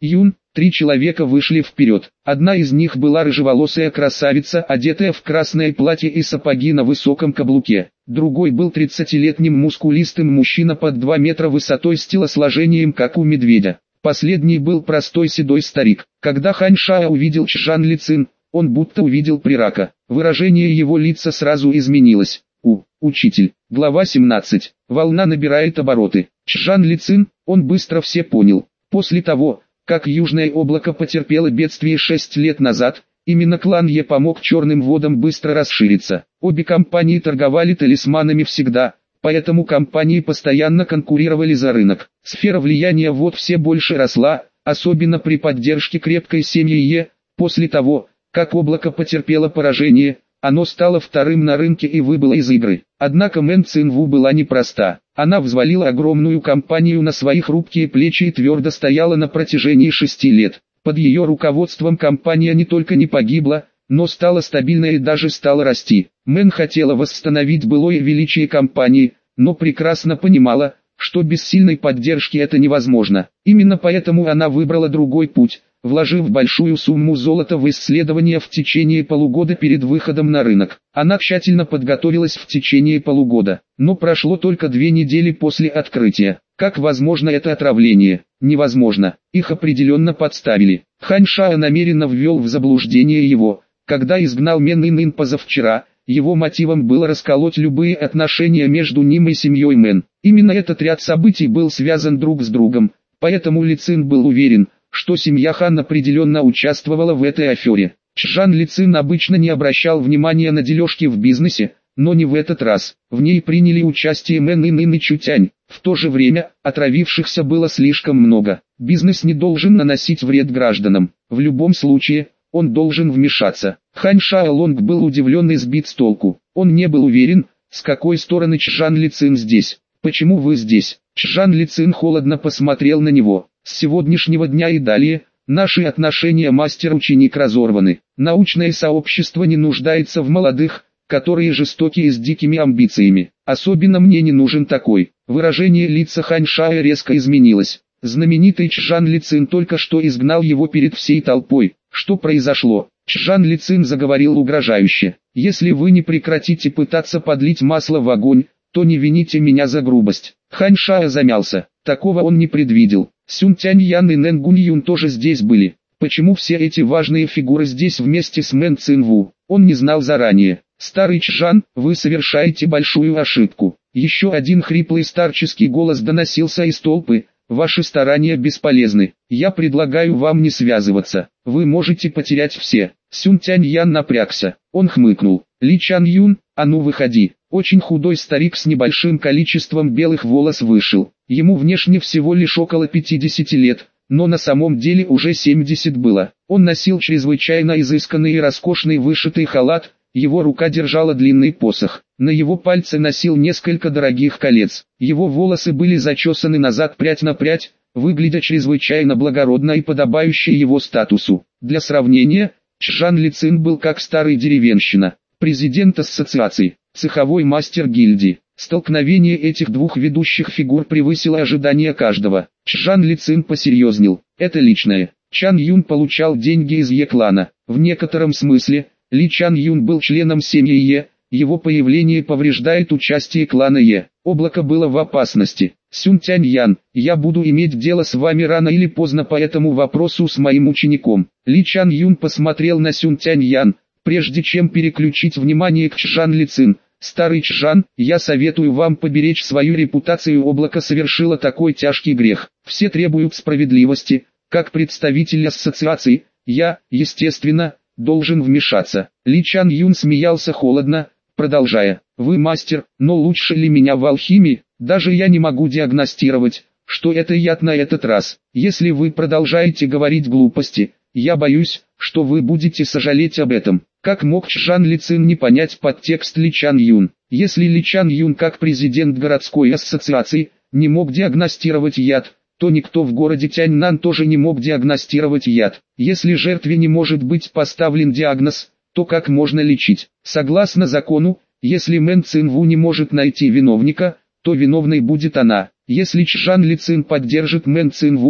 Юн, 3 человека вышли вперед. Одна из них была рыжеволосая красавица, одетая в красное платье и сапоги на высоком каблуке. Другой был 30-летним мускулистым мужчина под 2 метра высотой с телосложением как у медведя. Последний был простой седой старик. Когда Хань Шао увидел Чжан Лицин, он будто увидел прирака. Выражение его лица сразу изменилось. Учитель. Глава 17. Волна набирает обороты. Чжан Лицин, он быстро все понял. После того, как Южное облако потерпело бедствие 6 лет назад, именно клан Е помог черным водам быстро расшириться. Обе компании торговали талисманами всегда, поэтому компании постоянно конкурировали за рынок. Сфера влияния вод все больше росла, особенно при поддержке крепкой семьи Е. После того, как облако потерпело поражение, оно стало вторым на рынке и выбыло из игры. Однако Мэн Цинву была непроста. Она взвалила огромную компанию на свои хрупкие плечи и твердо стояла на протяжении 6 лет. Под ее руководством компания не только не погибла, но стала стабильной и даже стала расти. Мэн хотела восстановить былое величие компании, но прекрасно понимала, что без сильной поддержки это невозможно. Именно поэтому она выбрала другой путь, вложив большую сумму золота в исследования в течение полугода перед выходом на рынок. Она тщательно подготовилась в течение полугода, но прошло только 2 недели после открытия. Как возможно это отравление? Невозможно, их определенно подставили. Хань Шао намеренно ввел в заблуждение его, когда изгнал Мэн Ин позавчера. Его мотивом было расколоть любые отношения между ним и семьей Мэн. Именно этот ряд событий был связан друг с другом, поэтому Ли Цин был уверен, что семья Хан определенно участвовала в этой афере. Чжан Ли Цин обычно не обращал внимания на дележки в бизнесе, но не в этот раз. В ней приняли участие Мэн Ин и Чутянь. В то же время, отравившихся было слишком много. Бизнес не должен наносить вред гражданам. В любом случае, он должен вмешаться. Хань Шаолонг был удивлен и сбит с толку. Он не был уверен, с какой стороны Чжан Ли Цин здесь. «Почему вы здесь?» Чжан Ли Цин холодно посмотрел на него. «С сегодняшнего дня и далее, наши отношения мастер-ученик разорваны. Научное сообщество не нуждается в молодых, которые жестоки и с дикими амбициями. Особенно мне не нужен такой». Выражение лица Хань Шао резко изменилось. Знаменитый Чжан Ли Цин только что изгнал его перед всей толпой. Что произошло? Чжан Ли Цин заговорил угрожающе. «Если вы не прекратите пытаться подлить масло в огонь, то не вините меня за грубость». Хань Шао замялся. Такого он не предвидел. Сюн Тянь Ян и Нэн Гунь Юн тоже здесь были. Почему все эти важные фигуры здесь вместе с Мэн Цинву? Он не знал заранее. «Старый Чжан, вы совершаете большую ошибку». Еще один хриплый старческий голос доносился из толпы. «Ваши старания бесполезны. Я предлагаю вам не связываться. Вы можете потерять все». Сюн Тянь Ян напрягся. Он хмыкнул. «Ли Чан Юн, а ну выходи». Очень худой старик с небольшим количеством белых волос вышел. Ему внешне всего лишь около 50 лет, но на самом деле уже 70 было. Он носил чрезвычайно изысканный и роскошный вышитый халат. Его рука держала длинный посох. На его пальце носил несколько дорогих колец. Его волосы были зачесаны назад прядь на прядь, выглядя чрезвычайно благородно и подобающе его статусу. Для сравнения, Чжан Ли Цин был как старый деревенщина, президент ассоциации, цеховой мастер гильдии. Столкновение этих двух ведущих фигур превысило ожидания каждого. Чжан Ли Цин посерьезнел. Это личное. Чан Юн получал деньги из Е-клана. В некотором смысле, Ли Чан Юн был членом семьи Е, его появление повреждает участие клана Е. Облако было в опасности. Сюн Тянь Ян, я буду иметь дело с вами рано или поздно по этому вопросу с моим учеником. Ли Чан Юн посмотрел на Сюн Тянь Ян, прежде чем переключить внимание к Чжан Ли Цин. «Старый Чжан, я советую вам поберечь свою репутацию. Облако совершило такой тяжкий грех. Все требуют справедливости. Как представитель ассоциации, я, естественно, должен вмешаться». Ли Чан Юн смеялся холодно, продолжая. «Вы мастер, но лучше ли меня в алхимии? Даже я не могу диагностировать, что это яд на этот раз. Если вы продолжаете говорить глупости, я боюсь, что вы будете сожалеть об этом». Как мог Чжан Ли Цин не понять подтекст Ли Чан Юн? Если Ли Чан Юн как президент городской ассоциации не мог диагностировать яд, то никто в городе Тяньнан тоже не мог диагностировать яд. Если жертве не может быть поставлен диагноз, то как можно лечить? Согласно закону, если Мэн Цинву не может найти виновника, то виновной будет она. Если Чжан Ли Цин поддержит Мэн Цинву,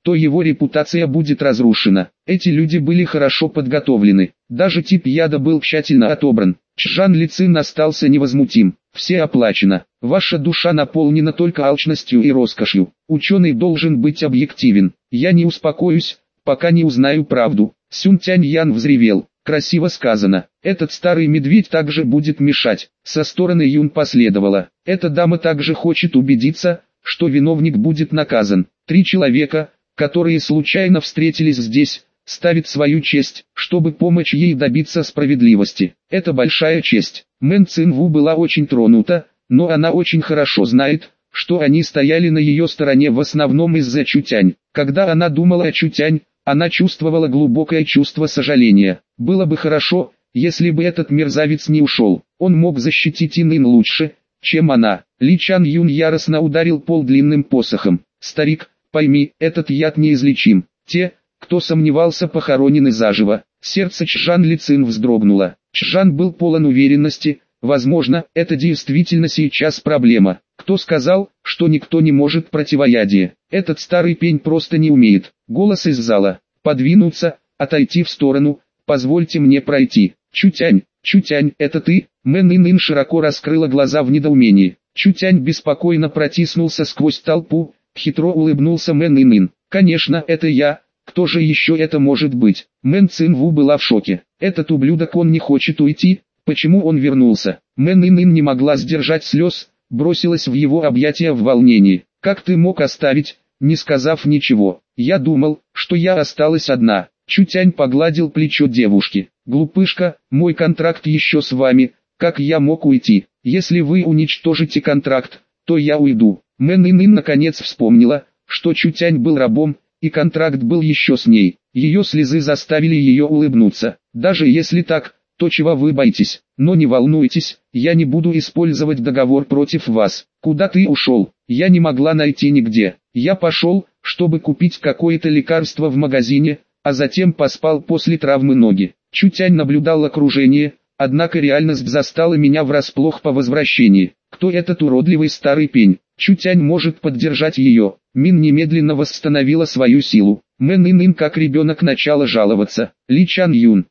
то его репутация будет разрушена. Эти люди были хорошо подготовлены. Даже тип яда был тщательно отобран. Чжан Лицин остался невозмутим. Все оплачено. Ваша душа наполнена только алчностью и роскошью. Ученый должен быть объективен. Я не успокоюсь, пока не узнаю правду. Сюн Тянь-Ян взревел. Красиво сказано. Этот старый медведь также будет мешать. Со стороны Юн последовало. Эта дама также хочет убедиться, что виновник будет наказан. 3 человека, которые случайно встретились здесь, ставят свою честь, чтобы помочь ей добиться справедливости. Это большая честь. Мэн Цинву была очень тронута, но она очень хорошо знает, что они стояли на ее стороне в основном из-за Чутянь. Когда она думала о Чутянь, она чувствовала глубокое чувство сожаления. Было бы хорошо, если бы этот мерзавец не ушел. Он мог защитить Инын лучше, чем она. Ли Чан Юн яростно ударил пол длинным посохом. «Старик, пойми, этот яд неизлечим. Те, кто сомневался, похоронены заживо». Сердце Чжан Лицин вздрогнуло. Чжан был полон уверенности. Возможно, это действительно сейчас проблема. Кто сказал, что никто не может противоядие? Этот старый пень просто не умеет. Голос из зала. Подвинуться, отойти в сторону. Позвольте мне пройти. Чутянь, Чутянь, это ты? Мэн Инын широко раскрыла глаза в недоумении. Чутянь беспокойно протиснулся сквозь толпу. Хитро улыбнулся Мэн Инын. Конечно, это я. Кто же еще это может быть? Мэн Цинву была в шоке. Этот ублюдок, он не хочет уйти. Почему он вернулся? Мэн Инын не могла сдержать слез, бросилась в его объятия в волнении. «Как ты мог оставить, не сказав ничего? Я думал, что я осталась одна». Чутянь погладил плечо девушки. «Глупышка, мой контракт еще с вами, как я мог уйти? Если вы уничтожите контракт, то я уйду». Мэн Инын наконец вспомнила, что Чутянь был рабом, и контракт был еще с ней. Ее слезы заставили ее улыбнуться. «Даже если так, то чего вы боитесь? Но не волнуйтесь, я не буду использовать договор против вас». «Куда ты ушел?» «Я не могла найти нигде. Я пошел, чтобы купить какое-то лекарство в магазине, а затем поспал после травмы ноги». Чутянь наблюдал окружение, однако реальность застала меня врасплох по возвращении. Кто этот уродливый старый пень? Чутянь может поддержать ее. Мин немедленно восстановила свою силу. Мэн Инын как ребенок начала жаловаться. Ли Чан Юн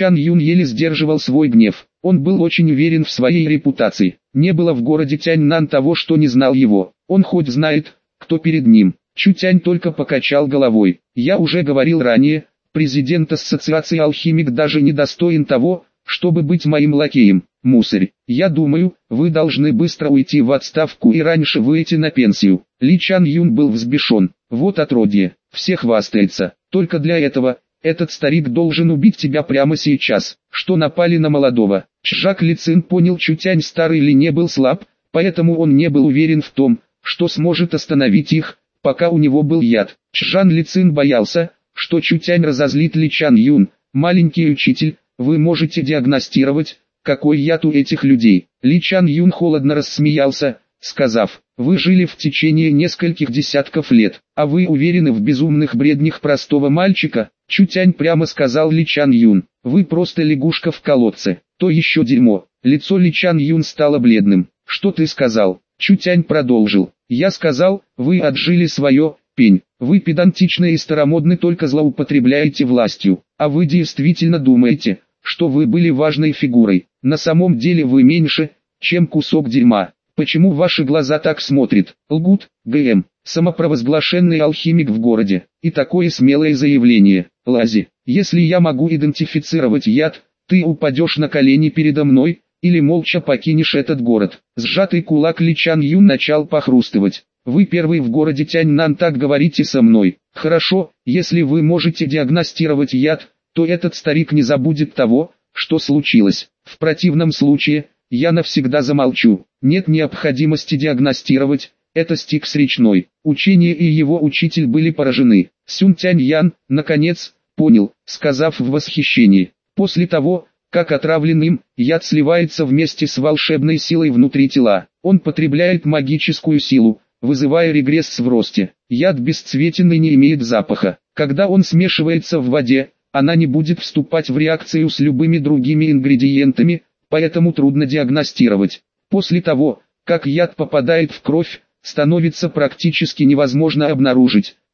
еле сдерживал свой гнев. Он был очень уверен в своей репутации. Не было в городе Тяньнан того, что не знал его. Он хоть знает, кто перед ним. Чутянь только покачал головой. Я уже говорил ранее, президент ассоциации алхимик даже не достоин того, чтобы быть моим лакеем. Мусорь. Я думаю, вы должны быстро уйти в отставку и раньше выйти на пенсию. Ли Чан Юн был взбешен. Вот отродье, все хвастается. Только для этого, этот старик должен убить тебя прямо сейчас. Что напали на молодого? Чжак Лицин понял, Чутянь старый ли не был слаб, поэтому он не был уверен в том, что сможет остановить их, пока у него был яд. Чжан Лицин боялся, что Чутянь разозлит Ли Чан Юн. Маленький учитель, вы можете диагностировать, какой яд у этих людей? Ли Чан Юн холодно рассмеялся, сказав: вы жили в течение нескольких десятков лет, а вы уверены в безумных бреднях простого мальчика? Чутянь прямо сказал Ли Чан Юн: вы просто лягушка в колодце. То еще дерьмо. Лицо Ли Чан Юн стало бледным. Что ты сказал? Чутянь продолжил: я сказал, вы отжили свое, пень. Вы педантичны и старомодны, только злоупотребляете властью. А вы действительно думаете, что вы были важной фигурой? На самом деле вы меньше, чем кусок дерьма. Почему ваши глаза так смотрят? Лгут. ГМ. Самопровозглашенный алхимик в городе. И такое смелое заявление. Лази, если я могу идентифицировать яд, ты упадешь на колени передо мной, или молча покинешь этот город. Сжатый кулак Ли Чан Юн начал похрустывать. Вы первый в городе Тяньнан так говорите со мной. Хорошо, если вы можете диагностировать яд, то этот старик не забудет того, что случилось. В противном случае, я навсегда замолчу. Нет необходимости диагностировать, это Стикс речной. Учение и его учитель были поражены. Сюн Тянь-Ян, наконец, понял, сказав в восхищении: после того, как отравлен им, яд сливается вместе с волшебной силой внутри тела. Он потребляет магическую силу, вызывая регресс в росте. Яд бесцветен и не имеет запаха. Когда он смешивается в воде, она не будет вступать в реакцию с любыми другими ингредиентами, поэтому трудно диагностировать. После того, как яд попадает в кровь, становится практически невозможно обнаружить,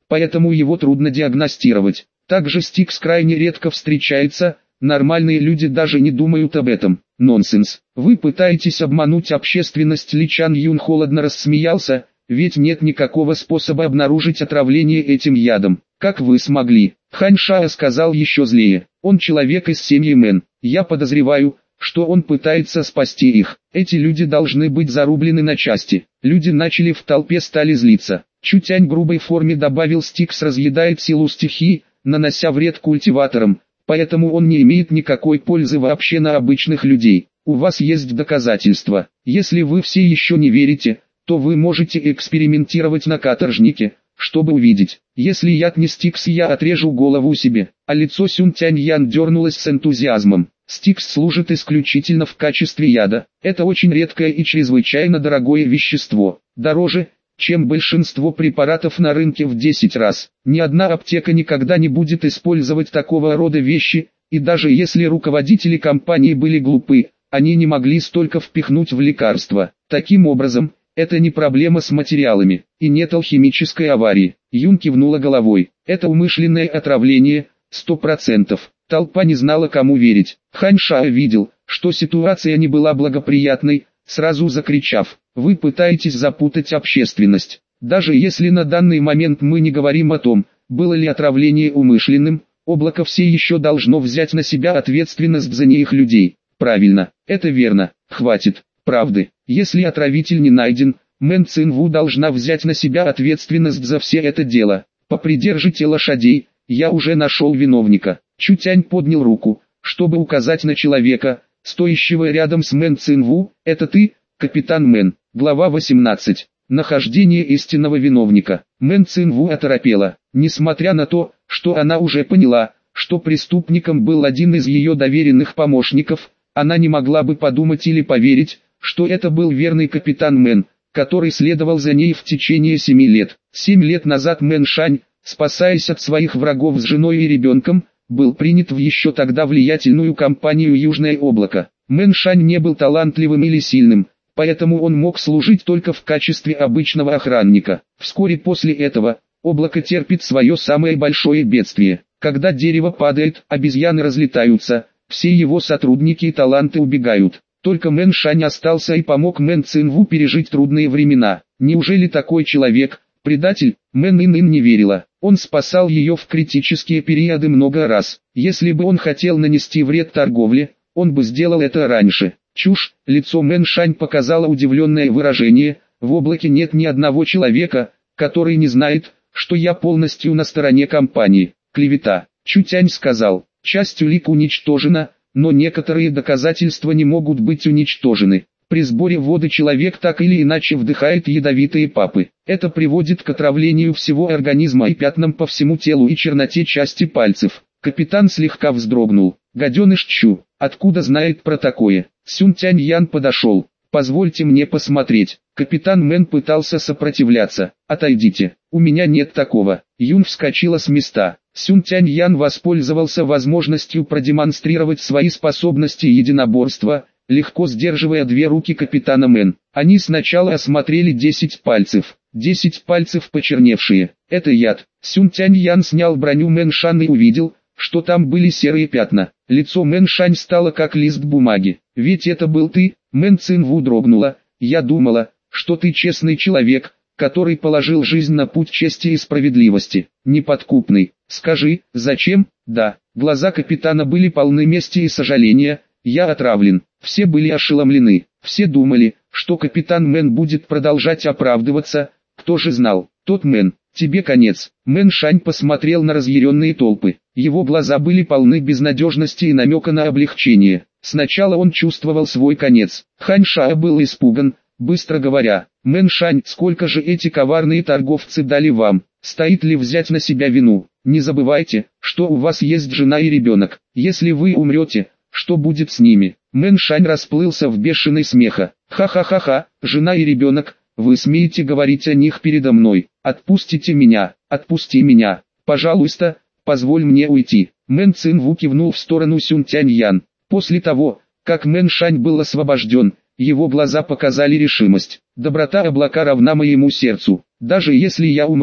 поэтому его трудно диагностировать. Также Стикс крайне редко встречается, нормальные люди даже не думают об этом. Нонсенс. Вы пытаетесь обмануть общественность. Ли Чан Юн холодно рассмеялся, ведь нет никакого способа обнаружить отравление этим ядом. Как вы смогли? Хань Шао сказал еще злее. Он человек из семьи Мэн. Я подозреваю, что он пытается спасти их. Эти люди должны быть зарублены на части. Люди начали в толпе стали злиться. Чутянь в грубой форме добавил: Стикс разъедает силу стихии, нанося вред культиваторам, поэтому он не имеет никакой пользы вообще на обычных людей. У вас есть доказательства. Если вы все еще не верите, то вы можете экспериментировать на каторжнике, чтобы увидеть. Если яд не Стикс, я отрежу голову себе. А лицо Сюн Тянь Ян дернулось с энтузиазмом. Стикс служит исключительно в качестве яда. Это очень редкое и чрезвычайно дорогое вещество. Дороже, чем большинство препаратов на рынке в 10 раз. Ни одна аптека никогда не будет использовать такого рода вещи, и даже если руководители компании были глупы, они не могли столько впихнуть в лекарства. Таким образом, это не проблема с материалами, и нет алхимической аварии. Юн кивнула головой. Это умышленное отравление, 100%. Толпа не знала, кому верить. Хань Шао видел, что ситуация не была благоприятной, сразу закричав: «Вы пытаетесь запутать общественность. Даже если на данный момент мы не говорим о том, было ли отравление умышленным, облако все еще должно взять на себя ответственность за них людей». Правильно, это верно, хватит правды. Если отравитель не найден, Мэн Цинву должна взять на себя ответственность за все это дело. Попридержите лошадей, я уже нашел виновника. Чутянь поднял руку, чтобы указать на человека, стоящего рядом с Мэн Цинву. Это ты, капитан Мэн. Глава 18. Нахождение истинного виновника. Мэн Цинву оторопела, несмотря на то, что она уже поняла, что преступником был один из ее доверенных помощников. Она не могла бы подумать или поверить, что это был верный капитан Мэн, который следовал за ней в течение 7 лет. 7 лет назад Мэн Шань, спасаясь от своих врагов с женой и ребенком, был принят в еще тогда влиятельную компанию «Южное облако». Мэн Шань не был талантливым или сильным, поэтому он мог служить только в качестве обычного охранника. Вскоре после этого, облако терпит свое самое большое бедствие. Когда дерево падает, обезьяны разлетаются, все его сотрудники и таланты убегают. Только Мэн Шань остался и помог Мэн Цинву пережить трудные времена. Неужели такой человек, предатель? Мэн Ин не верила. Он спасал ее в критические периоды много раз. Если бы он хотел нанести вред торговле, он бы сделал это раньше. Чушь. Лицо Мэн Шань показало удивленное выражение. В облаке нет ни одного человека, который не знает, что я полностью на стороне компании. Клевета. Чутянь сказал. Часть улик уничтожена, но некоторые доказательства не могут быть уничтожены. При сборе воды человек так или иначе вдыхает ядовитые папы. Это приводит к отравлению всего организма и пятнам по всему телу и черноте части пальцев. Капитан слегка вздрогнул. Гаденыш Чу, откуда знает про такое? Сюн Тянь Ян подошел. Позвольте мне посмотреть. Капитан Мэн пытался сопротивляться. Отойдите, у меня нет такого. Юн вскочила с места. Сюн Тянь Ян воспользовался возможностью продемонстрировать свои способности единоборства, легко сдерживая 2 руки капитана Мэн. Они сначала осмотрели 10 пальцев. 10 пальцев почерневшие. Это яд. Сюн Тянь Ян снял броню Мэн Шань и увидел, что там были серые пятна. Лицо Мэн Шань стало как лист бумаги. Ведь это был ты? Мэн Цинву дрогнула. Я думала, что ты честный человек, который положил жизнь на путь чести и справедливости. Неподкупный. Скажи, зачем? Да. Глаза капитана были полны мести и сожаления. Я отравлен. Все были ошеломлены. Все думали, что капитан Мэн будет продолжать оправдываться. Кто же знал? Тот Мэн. Тебе конец. Мэн Шань посмотрел на разъяренные толпы. Его глаза были полны безнадежности и намека на облегчение. Сначала он чувствовал свой конец. Хань Шао был испуган, быстро говоря: «Мэн Шань, сколько же эти коварные торговцы дали вам? Стоит ли взять на себя вину? Не забывайте, что у вас есть жена и ребенок. Если вы умрете, что будет с ними?» Мэн Шань расплылся в бешеный смеха. «Ха-ха-ха-ха, жена и ребенок, вы смеете говорить о них передо мной? Отпустите меня, отпусти меня, пожалуйста, позволь мне уйти». Мэн Цинву кивнул в сторону Сюн Тянь Ян. После того, как Мэн Шань был освобожден, его глаза показали решимость. «Доброта облака равна моему сердцу. Даже если я умру,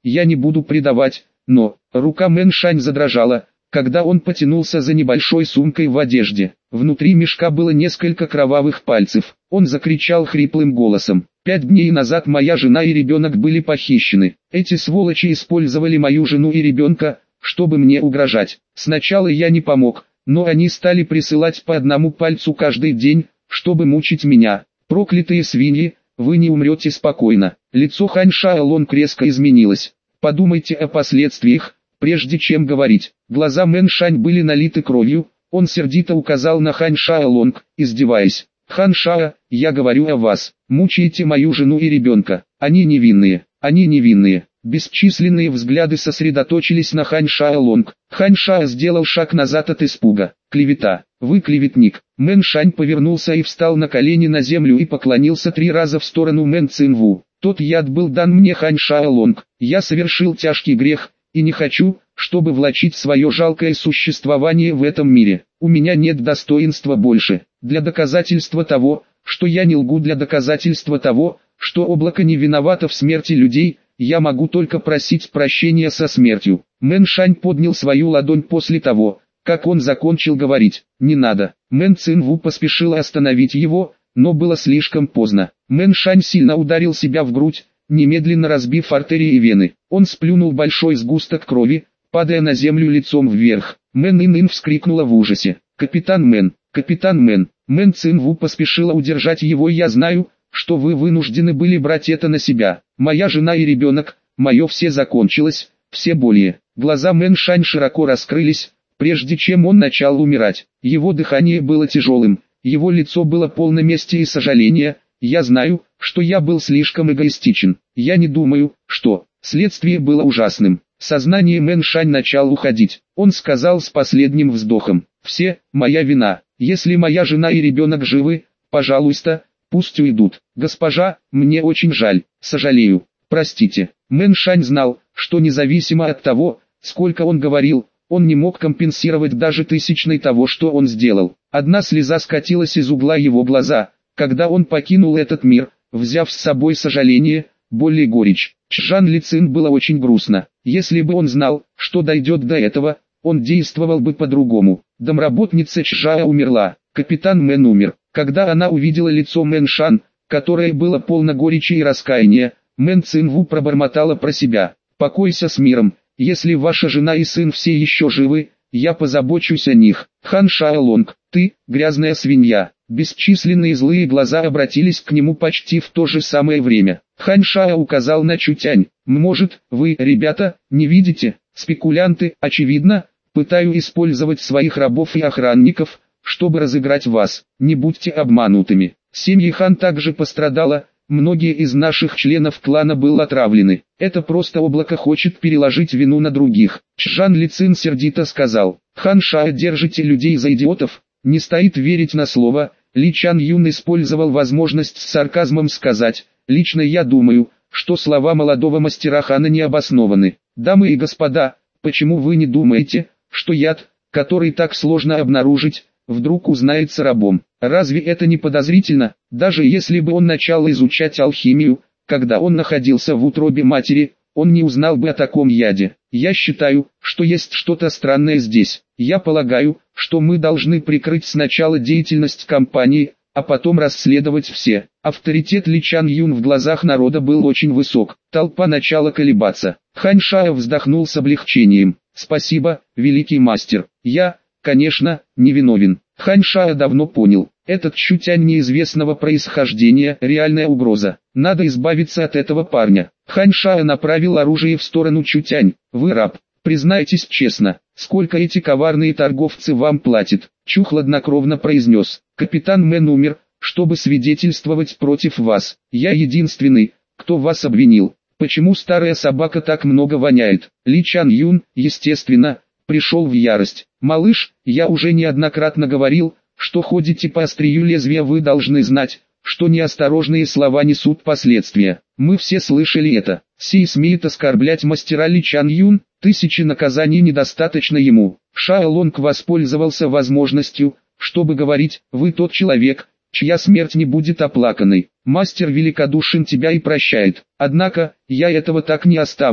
я не буду предавать, но...» Рука Мэн Шань задрожала, когда он потянулся за небольшой сумкой в одежде. Внутри мешка было несколько кровавых пальцев. Он закричал хриплым голосом: «5 дней назад моя жена и ребенок были похищены. Эти сволочи использовали мою жену и ребенка, чтобы мне угрожать. Сначала я не помог, но они стали присылать по одному пальцу каждый день, чтобы мучить меня. Проклятые свиньи, вы не умрете спокойно». Лицо Хань Шаолонг резко изменилось. «Подумайте о последствиях, прежде чем говорить». Глаза Мэн Шань были налиты кровью, он сердито указал на Хань Шаолонг, издеваясь: «Хан Шао, я говорю о вас, мучаете мою жену и ребенка, они невинные, они невинные». Бесчисленные взгляды сосредоточились на Хань Шаолонг. Хань Шао сделал шаг назад от испуга. «Клевета, вы клеветник». Мэн Шань повернулся и встал на колени на землю и поклонился 3 раза в сторону Мэн Цинву. «Тот яд был дан мне, Хань Шаолонг, я совершил тяжкий грех, и не хочу, чтобы влачить свое жалкое существование в этом мире. У меня нет достоинства больше. Для доказательства того, что я не лгу, для доказательства того, что облако не виновато в смерти людей, я могу только просить прощения со смертью». Мэн Шань поднял свою ладонь после того, как он закончил говорить. «Не надо». Мэн Цинву поспешил остановить его, но было слишком поздно. Мэн Шань сильно ударил себя в грудь, немедленно разбив артерии и вены. Он сплюнул большой сгусток крови, падая на землю лицом вверх. Мэн Ин вскрикнула в ужасе: «Капитан Мэн! Капитан Мэн!» Мэн Цинву поспешила удержать его. «Я знаю, что вы вынуждены были брать это на себя. Моя жена и ребенок, мое все закончилось, все боли». Глаза Мэн Шань широко раскрылись, прежде чем он начал умирать. Его дыхание было тяжелым, его лицо было полно мести и сожаления. «Я знаю, что я был слишком эгоистичен. Я не думаю, что...» Следствие было ужасным. Сознание Мэн Шань начал уходить. Он сказал с последним вздохом: «Все, моя вина. Если моя жена и ребенок живы, пожалуйста, пусть уйдут. Госпожа, мне очень жаль, сожалею, простите». Мэн Шань знал, что независимо от того, сколько он говорил, он не мог компенсировать даже тысячной того, что он сделал. Одна слеза скатилась из угла его глаза, когда он покинул этот мир, взяв с собой сожаление, боль и горечь. Чжан Лицин было очень грустно. Если бы он знал, что дойдет до этого, он действовал бы по-другому. Домработница Чжая умерла, капитан Мэн умер. Когда она увидела лицо Мэн Шан, которое было полно горечи и раскаяния, Мэн Цинву пробормотала про себя: «Покойся с миром, если ваша жена и сын все еще живы, я позабочусь о них». «Хан Шаолонг, ты, грязная свинья». Бесчисленные злые глаза обратились к нему почти в то же самое время. Хань Шао указал на Чутянь: «Может, вы, ребята, не видите? Спекулянты, очевидно, пытаю использовать своих рабов и охранников, чтобы разыграть вас. Не будьте обманутыми». Семья Хан также пострадала, многие из наших членов клана были отравлены. Это просто облако хочет переложить вину на других. Чжан Лицин сердито сказал: «Хан Шао, держите людей за идиотов, не стоит верить на слово». Ли Чан Юн использовал возможность с сарказмом сказать: «Лично я думаю, что слова молодого мастера Хана не обоснованы. Дамы и господа, почему вы не думаете, что яд, который так сложно обнаружить, вдруг узнается рабом? Разве это не подозрительно? Даже если бы он начал изучать алхимию, когда он находился в утробе матери, он не узнал бы о таком яде. Я считаю, что есть что-то странное здесь. Я полагаю, что мы должны прикрыть сначала деятельность компании, а потом расследовать все». Авторитет Ли Чан Юн в глазах народа был очень высок. Толпа начала колебаться. Хань Шао вздохнул с облегчением: «Спасибо, великий мастер. Я, конечно, не виновен». Хань Шао давно понял: этот Чутянь неизвестного происхождения – реальная угроза. Надо избавиться от этого парня. Хань Шао направил оружие в сторону Чутянь: «Вы раб. Признайтесь честно, сколько эти коварные торговцы вам платят?» Чу хладнокровно произнес: «Капитан Мэн умер, чтобы свидетельствовать против вас. Я единственный, кто вас обвинил. Почему старая собака так много воняет?» Ли Чан Юн, естественно, пришел в ярость. «Малыш, я уже неоднократно говорил, что ходите по острию лезвия. Вы должны знать, что неосторожные слова несут последствия. Мы все слышали это. Сей смеет оскорблять мастера Ли Чан Юн, 1000 наказаний недостаточно ему». Шао Лонг воспользовался возможностью, чтобы говорить: «Вы тот человек, чья смерть не будет оплаканной. Мастер великодушен тебя и прощает. Однако, я этого так не оставлю».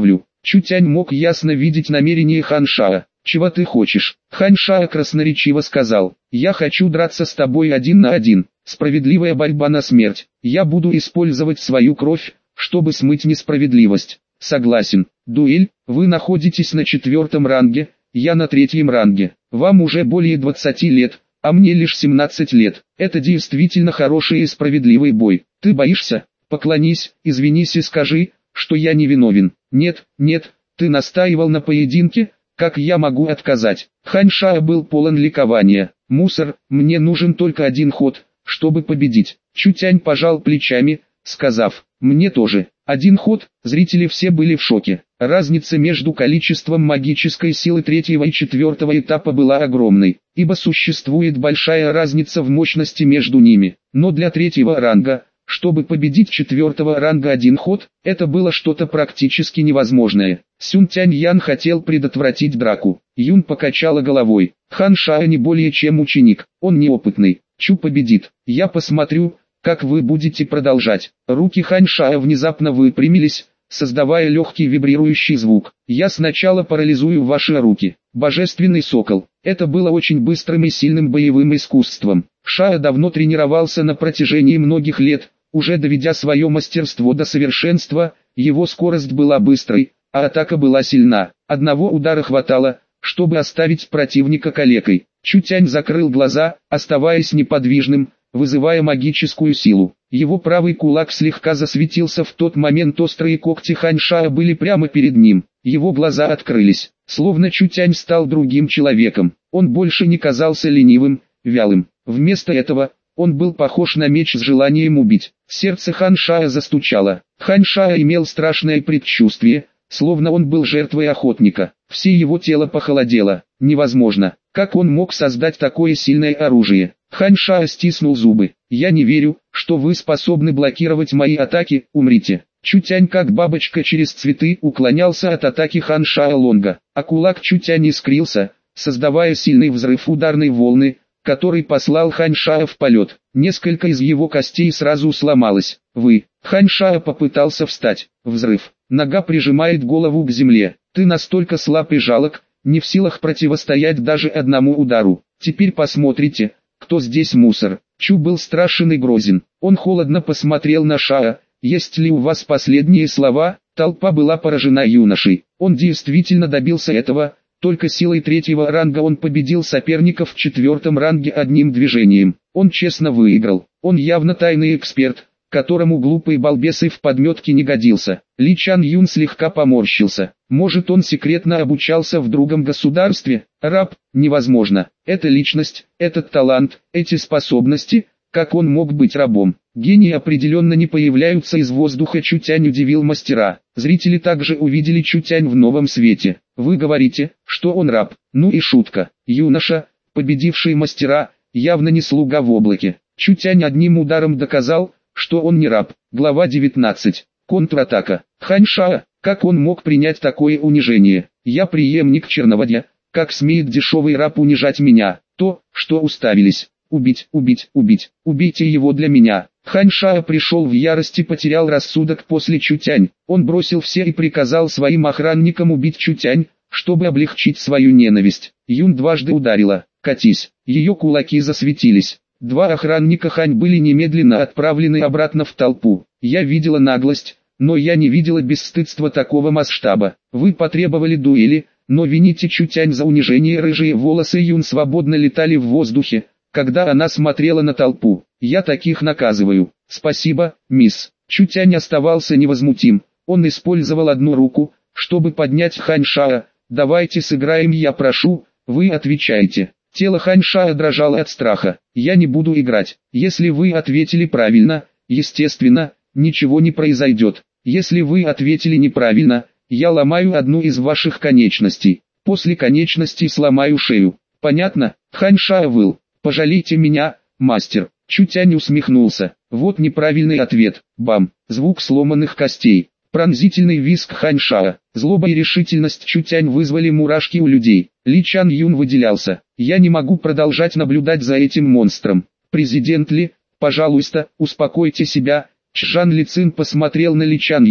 Чутянь мог ясно видеть намерения Ханшая. «Чего ты хочешь?» Ханшая красноречиво сказал. «Я хочу драться с тобой 1 на 1. Справедливая борьба на смерть. Я буду использовать свою кровь, чтобы смыть несправедливость». «Согласен. Дуэль, вы находитесь на 4-м ранге, я на 3-м ранге. Вам уже более 20 лет, а мне лишь 17 лет. Это действительно хороший и справедливый бой. Ты боишься? Поклонись, извинись и скажи, что я не виновен». «Нет, нет, ты настаивал на поединке, как я могу отказать?» Ханшая был полон ликования. «Мусор, мне нужен только 1 ход, чтобы победить». Чутянь пожал плечами, сказав: «Мне тоже». 1 ход, зрители все были в шоке. Разница между количеством магической силы 3-го и 4-го этапа была огромной, ибо существует большая разница в мощности между ними. Но для 3-го ранга, чтобы победить 4-го ранга 1 ход, это было что-то практически невозможное. Сюн Тянь-Ян хотел предотвратить драку. Юн покачала головой. Ханшая не более чем ученик, он неопытный. Чу победит. Я посмотрю, как вы будете продолжать. Руки Ханшая внезапно выпрямились, создавая легкий вибрирующий звук. «Я сначала парализую ваши руки». Божественный сокол. Это было очень быстрым и сильным боевым искусством. Шая давно тренировался на протяжении многих лет, уже доведя свое мастерство до совершенства. Его скорость была быстрой, а атака была сильна. Одного удара хватало, чтобы оставить противника калекой. Чутянь закрыл глаза, оставаясь неподвижным, вызывая магическую силу. Его правый кулак слегка засветился в тот момент, острые когти Ханшая были прямо перед ним. Его глаза открылись, словно Чутянь стал другим человеком. Он больше не казался ленивым, вялым. Вместо этого, он был похож на меч с желанием убить. Сердце Ханшая застучало. Ханшая имел страшное предчувствие, словно он был жертвой охотника. Все его тело похолодело. Невозможно. Как он мог создать такое сильное оружие? Ханшая стиснул зубы. «Я не верю, что вы способны блокировать мои атаки, умрите». Чутянь как бабочка через цветы уклонялся от атаки Ханшая Лонга, а кулак Чутянь искрился, создавая сильный взрыв ударной волны, который послал Ханшая в полет. Несколько из его костей сразу сломалось. Ханшая попытался встать. Взрыв. Нога прижимает голову к земле. «Ты настолько слаб и жалок, не в силах противостоять даже одному удару. Теперь посмотрите, кто здесь мусор». Чу был страшен и грозен. Он холодно посмотрел на Шая. «Есть ли у вас последние слова?» Толпа была поражена юношей. Он действительно добился этого. Только силой 3-го ранга он победил соперников в 4-м ранге одним движением. Он честно выиграл. Он явно тайный эксперт, которому глупый балбес и в подметке не годился. Ли Чан Юн слегка поморщился. Может, он секретно обучался в другом государстве? Раб? Невозможно. Эта личность, этот талант, эти способности, как он мог быть рабом? Гении определенно не появляются из воздуха. Чутянь удивил мастера. Зрители также увидели Чутянь в новом свете. Вы говорите, что он раб? Ну и шутка. Юноша, победивший мастера, явно не слуга в облаке. Чутянь одним ударом доказал, что он не раб. Глава 19. Контратака. Ханшая, как он мог принять такое унижение? Я преемник Черноводья, как смеет дешевый раб унижать меня? То, что уставились. Убить, убить, убить, убейте его для меня. Ханшая пришел в ярость и потерял рассудок после Чутянь. Он бросил все и приказал своим охранникам убить Чутянь, чтобы облегчить свою ненависть. Юн дважды ударила. «Катись». Ее кулаки засветились. 2 охранника Хань были немедленно отправлены обратно в толпу. Я видела наглость, но я не видела бесстыдства такого масштаба. Вы потребовали дуэли, но вините Чутянь за унижение. Рыжие волосы Юн свободно летали в воздухе, когда она смотрела на толпу. Я таких наказываю. Спасибо, мисс. Чутянь оставался невозмутим. Он использовал одну руку, чтобы поднять Ханшая. Давайте сыграем, я прошу, вы отвечаете. Тело Ханшая дрожало от страха. Я не буду играть. Если вы ответили правильно, естественно, ничего не произойдет. Если вы ответили неправильно, я ломаю одну из ваших конечностей. После конечностей сломаю шею. Понятно? Ханшая выл. Пожалейте меня, мастер. Чутянь усмехнулся. Вот неправильный ответ. Бам. Звук сломанных костей. Пронзительный визг Ханшая. Злоба и решительность Чутянь вызвали мурашки у людей. Ли Чан Юн выделялся. Я не могу продолжать наблюдать за этим монстром. Президент Ли, пожалуйста, успокойте себя. Чжан Ли Цин посмотрел на Ли Чан Юн.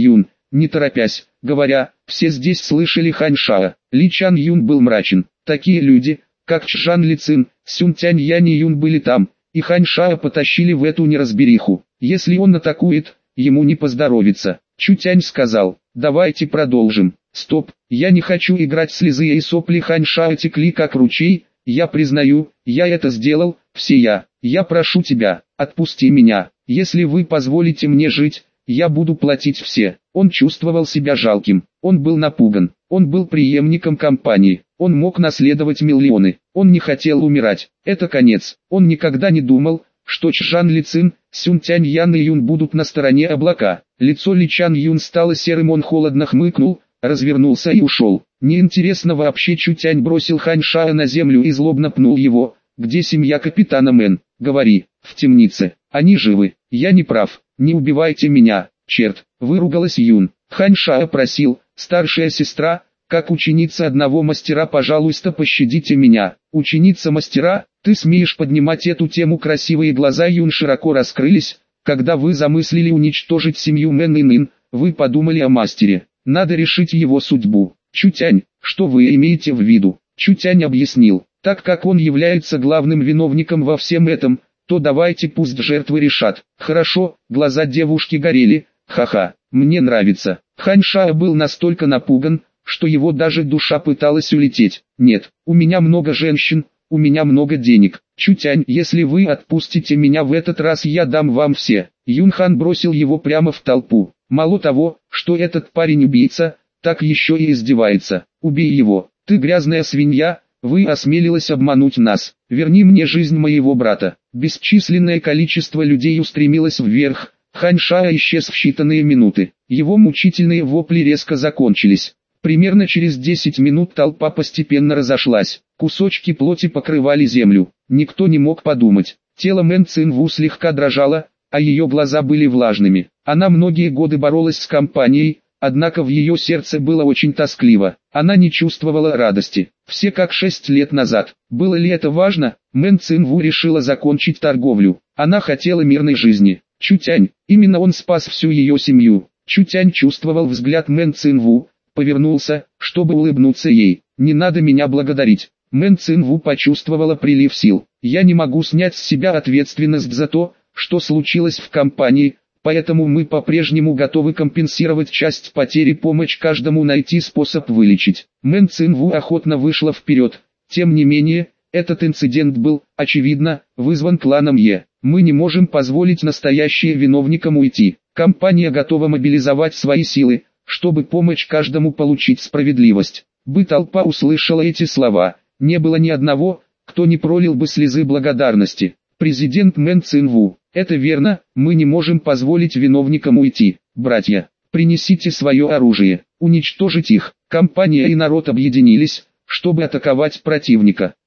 не торопясь, говоря, все здесь слышали Ханьшаа. Ли Чан Юн был мрачен. Такие люди, как Чжан Ли Цин, Сюн Тянь Янь и Юн были там, и Ханьшаа потащили в эту неразбериху. Если он атакует, ему не поздоровится. Чу Тянь сказал, давайте продолжим. Стоп, я не хочу играть, слезы и сопли Ханьшаа текли как ручей. Я признаю, я это сделал, все я прошу тебя, отпусти меня. Если вы позволите мне жить, я буду платить все. Он чувствовал себя жалким, он был напуган, он был преемником компании, он мог наследовать миллионы, он не хотел умирать, это конец. Он никогда не думал, что Чжан Ли Цин, Сюн Тянь Ян и Юн будут на стороне облака. Лицо Ли Чан Юн стало серым, он холодно хмыкнул, развернулся и ушел. Неинтересно вообще. Чу Тянь бросил Ханьшаа на землю и злобно пнул его. Где семья капитана Мэн? Говори, в темнице. Они живы. Я не прав. Не убивайте меня. Черт, выругалась Юн. Ханьшаа просил, старшая сестра, как ученица одного мастера, пожалуйста, пощадите меня. Ученица мастера, ты смеешь поднимать эту тему? Красивые глаза Юн широко раскрылись. Когда вы замыслили уничтожить семью Мэн и Нин, вы подумали о мастере. Надо решить его судьбу. Чу Тянь, что вы имеете в виду? Чу Тянь объяснил, так как он является главным виновником во всем этом, то давайте пусть жертвы решат. Хорошо, глаза девушки горели, ха-ха, мне нравится. Ханьшаа был настолько напуган, что его даже душа пыталась улететь. Нет, у меня много женщин, у меня много денег. Чу Тянь, если вы отпустите меня в этот раз, я дам вам все. Юнхан бросил его прямо в толпу. Мало того, что этот парень убийца, так еще и издевается. Убей его, ты грязная свинья, вы осмелилась обмануть нас. Верни мне жизнь моего брата. Бесчисленное количество людей устремилось вверх. Ханьшаа исчез в считанные минуты. Его мучительные вопли резко закончились. Примерно через 10 минут толпа постепенно разошлась. Кусочки плоти покрывали землю. Никто не мог подумать. Тело Мэн Цинву слегка дрожало, а ее глаза были влажными. Она многие годы боролась с компанией, однако в ее сердце было очень тоскливо. Она не чувствовала радости. Все как 6 лет назад. Было ли это важно? Мэн Цинву решила закончить торговлю. Она хотела мирной жизни. Чу Тянь, именно он спас всю ее семью. Чу Тянь чувствовал взгляд Мэн Цинву, повернулся, чтобы улыбнуться ей. «Не надо меня благодарить». Мэн Цинву почувствовала прилив сил. «Я не могу снять с себя ответственность за то, что случилось в компании, поэтому мы по-прежнему готовы компенсировать часть потери, помочь каждому найти способ вылечить». Мэн Цинву охотно вышла вперед. Тем не менее, этот инцидент был, очевидно, вызван кланом Е. Мы не можем позволить настоящим виновникам уйти. Компания готова мобилизовать свои силы, чтобы помочь каждому получить справедливость. Толпа услышала эти слова. Не было ни одного, кто не пролил бы слезы благодарности. Президент Мэн Цинву: это верно, мы не можем позволить виновникам уйти. Братья, принесите свое оружие, уничтожить их. Компания и народ объединились, чтобы атаковать противника.